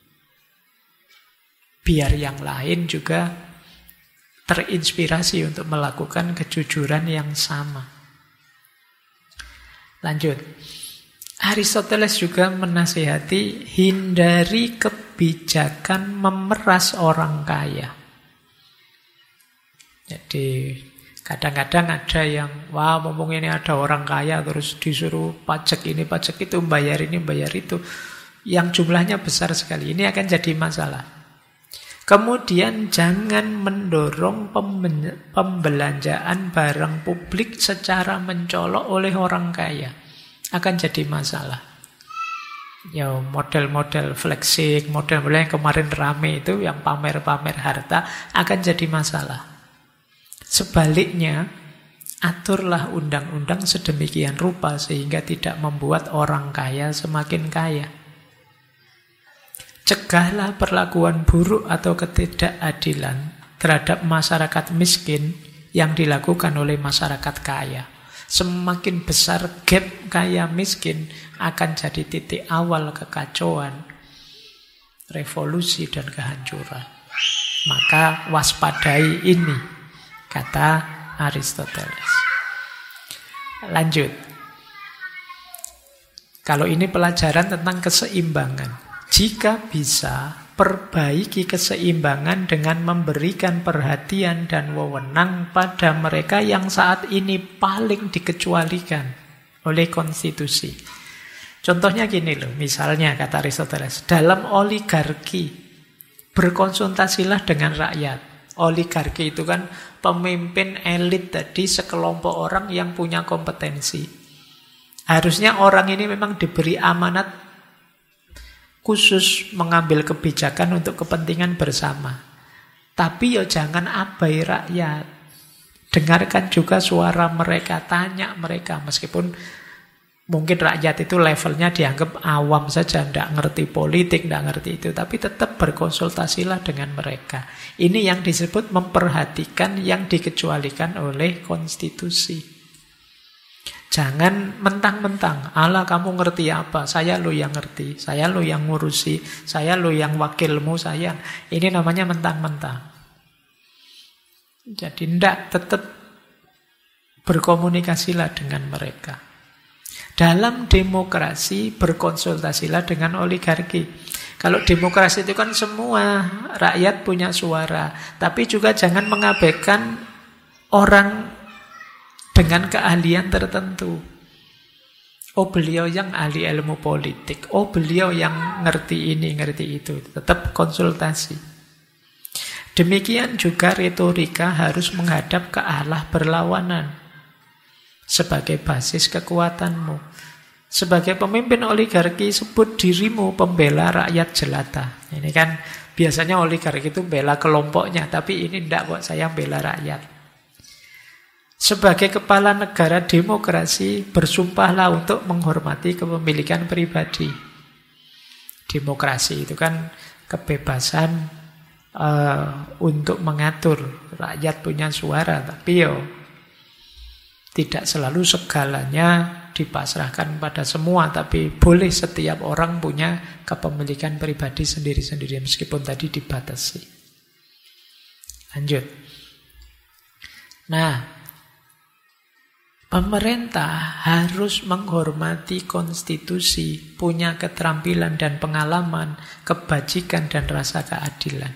Biar yang lain juga terinspirasi untuk melakukan kejujuran yang sama. Lanjut. Aristoteles juga menasihati hindari kebijakan memeras orang kaya. Jadi kadang-kadang ada yang, wah mumpung ini ada orang kaya terus disuruh pajak ini, pajak itu, bayar ini, bayar itu. Yang jumlahnya besar sekali. Ini akan jadi masalah. Kemudian jangan mendorong pembelanjaan barang publik secara mencolok oleh orang kaya. Akan jadi masalah. Ya model-model flexing, model-model yang kemarin rame itu, yang pamer-pamer harta, akan jadi masalah. Sebaliknya, aturlah undang-undang sedemikian rupa sehingga tidak membuat orang kaya semakin kaya. Cegahlah perlakuan buruk atau ketidakadilan terhadap masyarakat miskin yang dilakukan oleh masyarakat kaya. Semakin besar gap kaya miskin akan jadi titik awal kekacauan, revolusi dan kehancuran. Maka waspadai ini, kata Aristoteles. Lanjut. Kalau ini pelajaran tentang keseimbangan. Jika bisa, perbaiki keseimbangan dengan memberikan perhatian dan wewenang pada mereka yang saat ini paling dikecualikan oleh konstitusi. Contohnya gini loh, misalnya kata Aristoteles, dalam oligarki berkonsultasilah dengan rakyat. Oligarki itu kan pemimpin elit tadi, sekelompok orang yang punya kompetensi. Harusnya orang ini memang diberi amanat khusus mengambil kebijakan untuk kepentingan bersama. Tapi ya jangan abai rakyat. Dengarkan juga suara mereka, tanya mereka. Meskipun mungkin rakyat itu levelnya dianggap awam saja, tidak ngerti politik, tidak ngerti itu. Tapi tetap berkonsultasilah dengan mereka. Ini yang disebut memperhatikan yang dikecualikan oleh konstitusi. Jangan mentang-mentang, Allah kamu ngerti apa, saya lo yang ngerti, saya lo yang ngurusi, saya lo yang wakilmu, saya. Ini namanya mentang-mentang. Jadi tetap berkomunikasilah dengan mereka. Dalam demokrasi berkonsultasilah dengan oligarki. Kalau demokrasi itu kan semua rakyat punya suara, tapi juga jangan mengabaikan orang dengan keahlian tertentu. Oh beliau yang ahli ilmu politik, oh beliau yang ngerti ini, ngerti itu. Tetap konsultasi. Demikian juga retorika harus menghadap ke arah berlawanan sebagai basis kekuatanmu. Sebagai pemimpin oligarki, sebut dirimu pembela rakyat jelata. Ini kan biasanya oligarki itu bela kelompoknya, tapi ini tidak kok, saya bela rakyat. Sebagai kepala negara demokrasi, bersumpahlah untuk menghormati kepemilikan pribadi. Demokrasi itu kan kebebasan untuk mengatur. Rakyat punya suara, tapi tidak selalu segalanya dipasrahkan pada semua. Tapi boleh setiap orang punya kepemilikan pribadi sendiri-sendiri, meskipun tadi dibatasi. Lanjut. Nah, pemerintah harus menghormati konstitusi, punya keterampilan dan pengalaman, kebajikan dan rasa keadilan.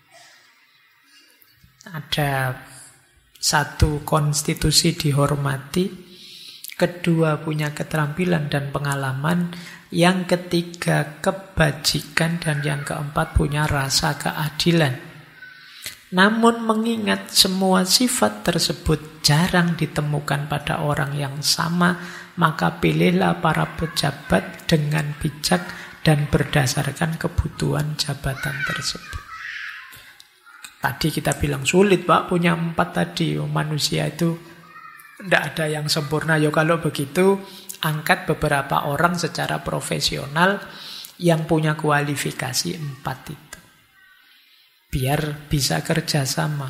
Ada satu, konstitusi dihormati, kedua punya keterampilan dan pengalaman, yang ketiga kebajikan, dan yang keempat punya rasa keadilan. Namun mengingat semua sifat tersebut jarang ditemukan pada orang yang sama, maka pilihlah para pejabat dengan bijak dan berdasarkan kebutuhan jabatan tersebut. Tadi kita bilang sulit Pak, punya 4 tadi. Manusia itu tidak ada yang sempurna. Kalau begitu, angkat beberapa orang secara profesional yang punya kualifikasi 4 itu. Biar bisa kerjasama.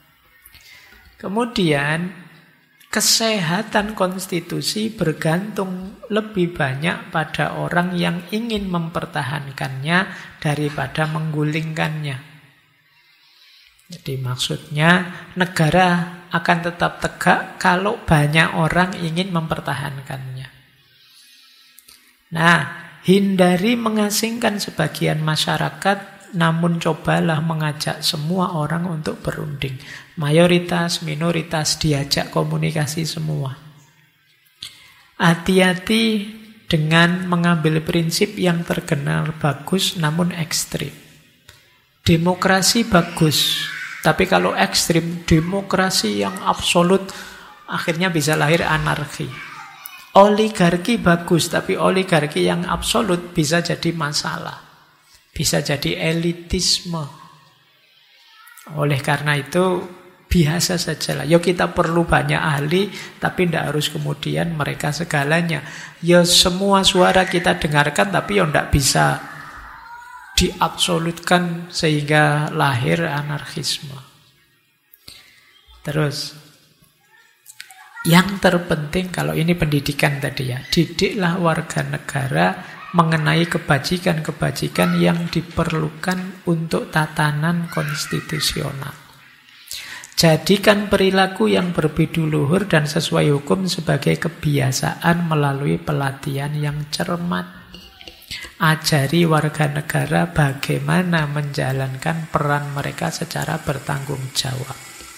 Kemudian, kesehatan konstitusi bergantung lebih banyak pada orang yang ingin mempertahankannya daripada menggulingkannya. Jadi maksudnya negara akan tetap tegak kalau banyak orang ingin mempertahankannya. Nah, hindari mengasingkan sebagian masyarakat, namun cobalah mengajak semua orang untuk berunding. Mayoritas, minoritas, diajak komunikasi semua. Hati-hati dengan mengambil prinsip yang terkenal bagus namun ekstrim. Demokrasi bagus, tapi kalau ekstrim, demokrasi yang absolut, akhirnya bisa lahir anarki. Oligarki bagus, tapi oligarki yang absolut bisa jadi masalah. Bisa jadi elitisme. Oleh karena itu, biasa sajalah. Kita perlu banyak ahli, tapi tidak harus kemudian mereka segalanya. Semua suara kita dengarkan, tapi tidak bisa diabsolutkan sehingga lahir anarkisme. Terus, yang terpenting kalau ini pendidikan tadi didiklah warga negara mengenai kebajikan-kebajikan yang diperlukan untuk tatanan konstitusional. Jadikan perilaku yang berbidu-luhur dan sesuai hukum sebagai kebiasaan melalui pelatihan yang cermat. Ajari warga negara bagaimana menjalankan peran mereka secara bertanggung jawab.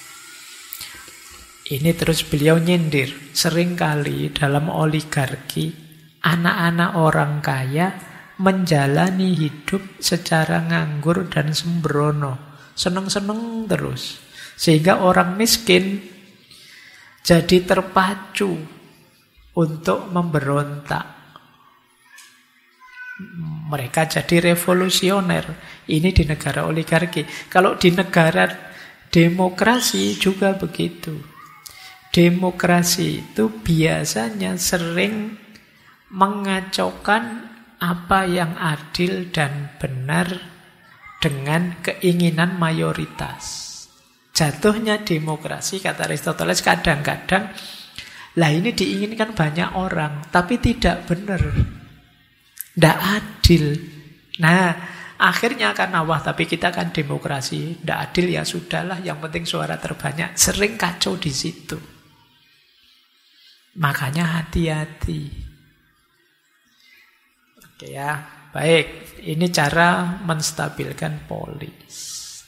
Ini terus beliau nyindir. Seringkali dalam oligarki, anak-anak orang kaya menjalani hidup secara nganggur dan sembrono. Seneng-seneng terus. Sehingga orang miskin jadi terpacu untuk memberontak. Mereka jadi revolusioner. Ini di negara oligarki. Kalau di negara demokrasi juga begitu. Demokrasi itu biasanya sering mengacaukan apa yang adil dan benar dengan keinginan mayoritas. Jatuhnya demokrasi, kata Aristoteles, kadang-kadang ini diinginkan banyak orang, tapi tidak benar, tidak adil. Nah, akhirnya karena tapi kita kan demokrasi, tidak adil, ya sudahlah, yang penting suara terbanyak. Sering kacau di situ. Makanya hati-hati. Oke ya, baik. Ini cara menstabilkan polis.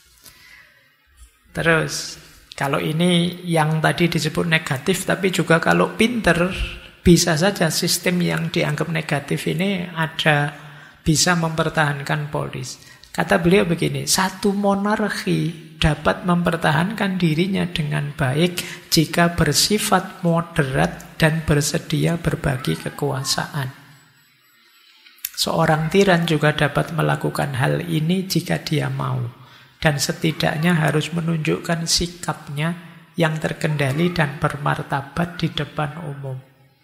Terus, kalau ini yang tadi disebut negatif, tapi juga kalau pinter, bisa saja sistem yang dianggap negatif ini bisa mempertahankan polis. Kata beliau begini, satu monarki dapat mempertahankan dirinya dengan baik jika bersifat moderat dan bersedia berbagi kekuasaan. Seorang tiran juga dapat melakukan hal ini jika dia mau, dan setidaknya harus menunjukkan sikapnya yang terkendali dan bermartabat di depan umum.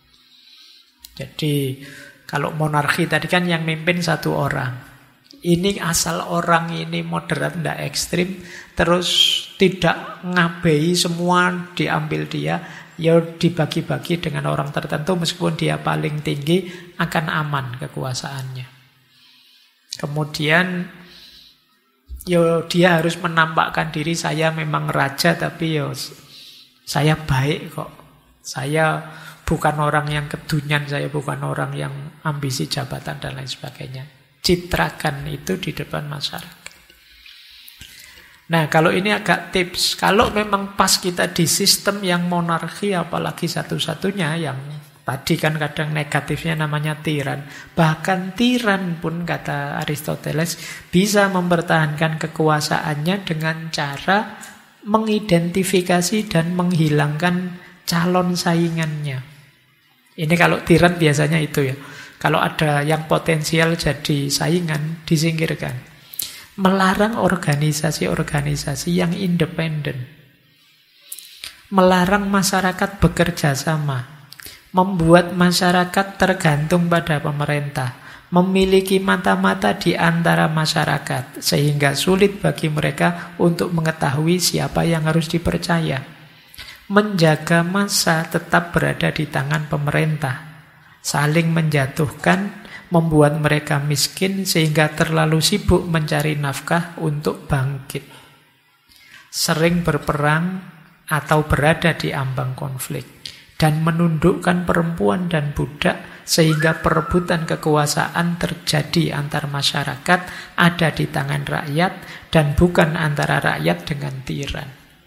Jadi, kalau monarki tadi kan yang mimpin satu orang. Ini asal orang ini moderat, tidak ekstrim, terus tidak ngabei semua diambil dia, ya dibagi-bagi dengan orang tertentu meskipun dia paling tinggi, akan aman kekuasaannya. Kemudian dia harus menampakkan diri, saya memang raja tapi saya baik kok. Saya bukan orang yang kedunyan, saya bukan orang yang ambisi jabatan dan lain sebagainya. Citrakan itu di depan masyarakat. Nah, kalau ini agak tips. Kalau memang pas kita di sistem yang monarki, apalagi satu-satunya yang Tadi kan kadang negatifnya namanya tiran. Bahkan tiran pun, kata Aristoteles, bisa mempertahankan kekuasaannya dengan cara mengidentifikasi dan menghilangkan calon saingannya. Ini kalau tiran biasanya itu ya. Kalau ada yang potensial jadi saingan, disingkirkan. Melarang organisasi-organisasi yang independen. Melarang masyarakat bekerja sama. Membuat masyarakat tergantung pada pemerintah, memiliki mata-mata di antara masyarakat, sehingga sulit bagi mereka untuk mengetahui siapa yang harus dipercaya. Menjaga massa tetap berada di tangan pemerintah, saling menjatuhkan, membuat mereka miskin sehingga terlalu sibuk mencari nafkah untuk bangkit. Sering berperang atau berada di ambang konflik. Dan menundukkan perempuan dan budak sehingga perebutan kekuasaan terjadi antar masyarakat, ada di tangan rakyat dan bukan antara rakyat dengan tiran.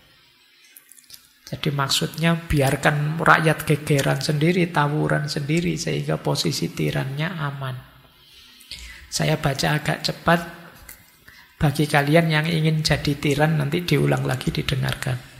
Jadi maksudnya biarkan rakyat gegeran sendiri, tawuran sendiri sehingga posisi tirannya aman. Saya baca agak cepat, bagi kalian yang ingin jadi tiran nanti diulang lagi didengarkan.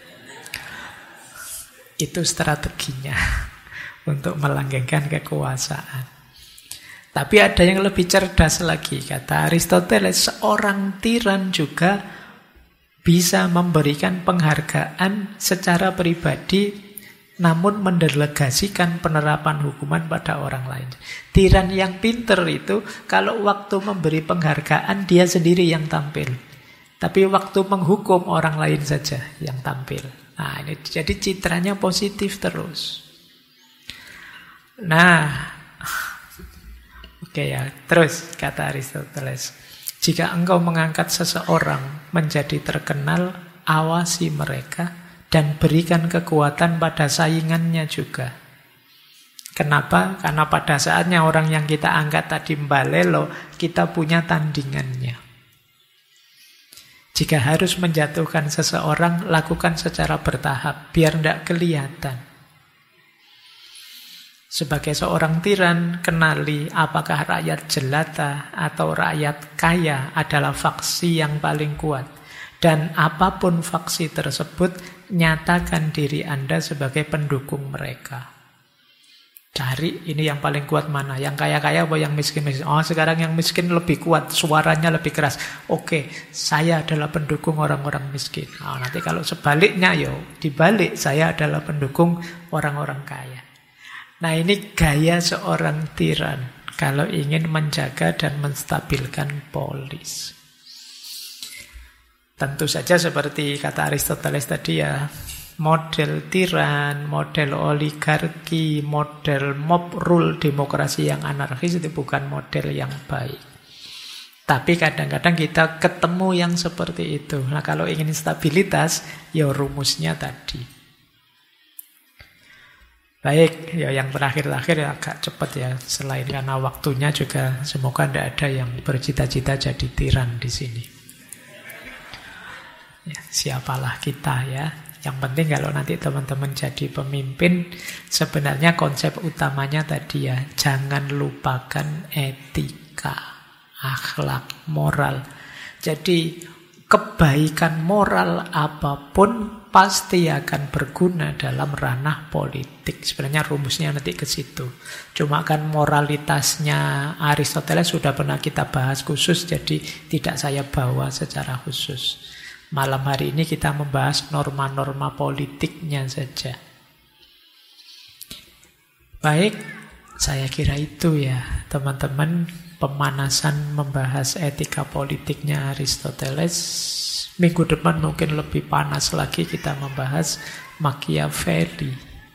Itu strateginya untuk melanggengkan kekuasaan. Tapi ada yang lebih cerdas lagi. Kata Aristoteles, seorang tiran juga bisa memberikan penghargaan secara pribadi, namun mendelegasikan penerapan hukuman pada orang lain. Tiran yang pinter itu, kalau waktu memberi penghargaan, dia sendiri yang tampil. Tapi waktu menghukum, orang lain saja yang tampil. Nah, ini jadi citranya positif terus. Nah, oke ya. Terus kata Aristoteles, jika engkau mengangkat seseorang menjadi terkenal, awasi mereka dan berikan kekuatan pada saingannya juga. Kenapa? Karena pada saatnya orang yang kita angkat tadi mbalelo, kita punya tandingannya. Jika harus menjatuhkan seseorang, lakukan secara bertahap, biar tidak kelihatan. Sebagai seorang tiran, kenali apakah rakyat jelata atau rakyat kaya adalah faksi yang paling kuat. Dan apapun faksi tersebut, nyatakan diri Anda sebagai pendukung mereka. Cari ini yang paling kuat mana, yang kaya-kaya apa yang miskin-miskin. Oh, sekarang yang miskin lebih kuat, suaranya lebih keras. Oke, saya adalah pendukung orang-orang miskin. Oh, nanti kalau sebaliknya, dibalik, saya adalah pendukung orang-orang kaya. Nah, ini gaya seorang tiran kalau ingin menjaga dan menstabilkan polis. Tentu saja seperti kata Aristoteles tadi ya, model tiran, model oligarki, model mob rule, demokrasi yang anarkis itu bukan model yang baik. Tapi kadang-kadang kita ketemu yang seperti itu. Nah, kalau ingin stabilitas, ya rumusnya tadi. Baik, ya yang terakhir-terakhir ya agak cepat ya. Selain karena waktunya juga semoga tidak ada yang bercita-cita jadi tiran di sini. Ya, siapalah kita ya. Yang penting kalau nanti teman-teman jadi pemimpin, sebenarnya konsep utamanya tadi ya, jangan lupakan etika, akhlak, moral. Jadi kebaikan moral apapun pasti akan berguna dalam ranah politik. Sebenarnya rumusnya nanti ke situ. Cuma kan moralitasnya Aristoteles sudah pernah kita bahas khusus, jadi tidak saya bawa secara khusus. Malam hari ini kita membahas norma-norma politiknya saja. Baik, saya kira itu ya teman-teman, pemanasan membahas etika politiknya Aristoteles. Minggu depan mungkin lebih panas lagi kita membahas Machiavelli.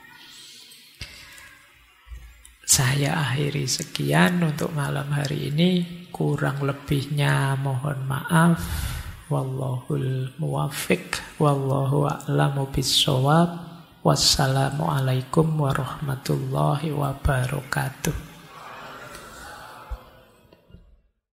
Saya akhiri sekian untuk malam hari ini. Kurang lebihnya mohon maaf. Wallahul muwaffiq, wallahu a'lamu bissawab. Wassalamualaikum warahmatullahi wabarakatuh.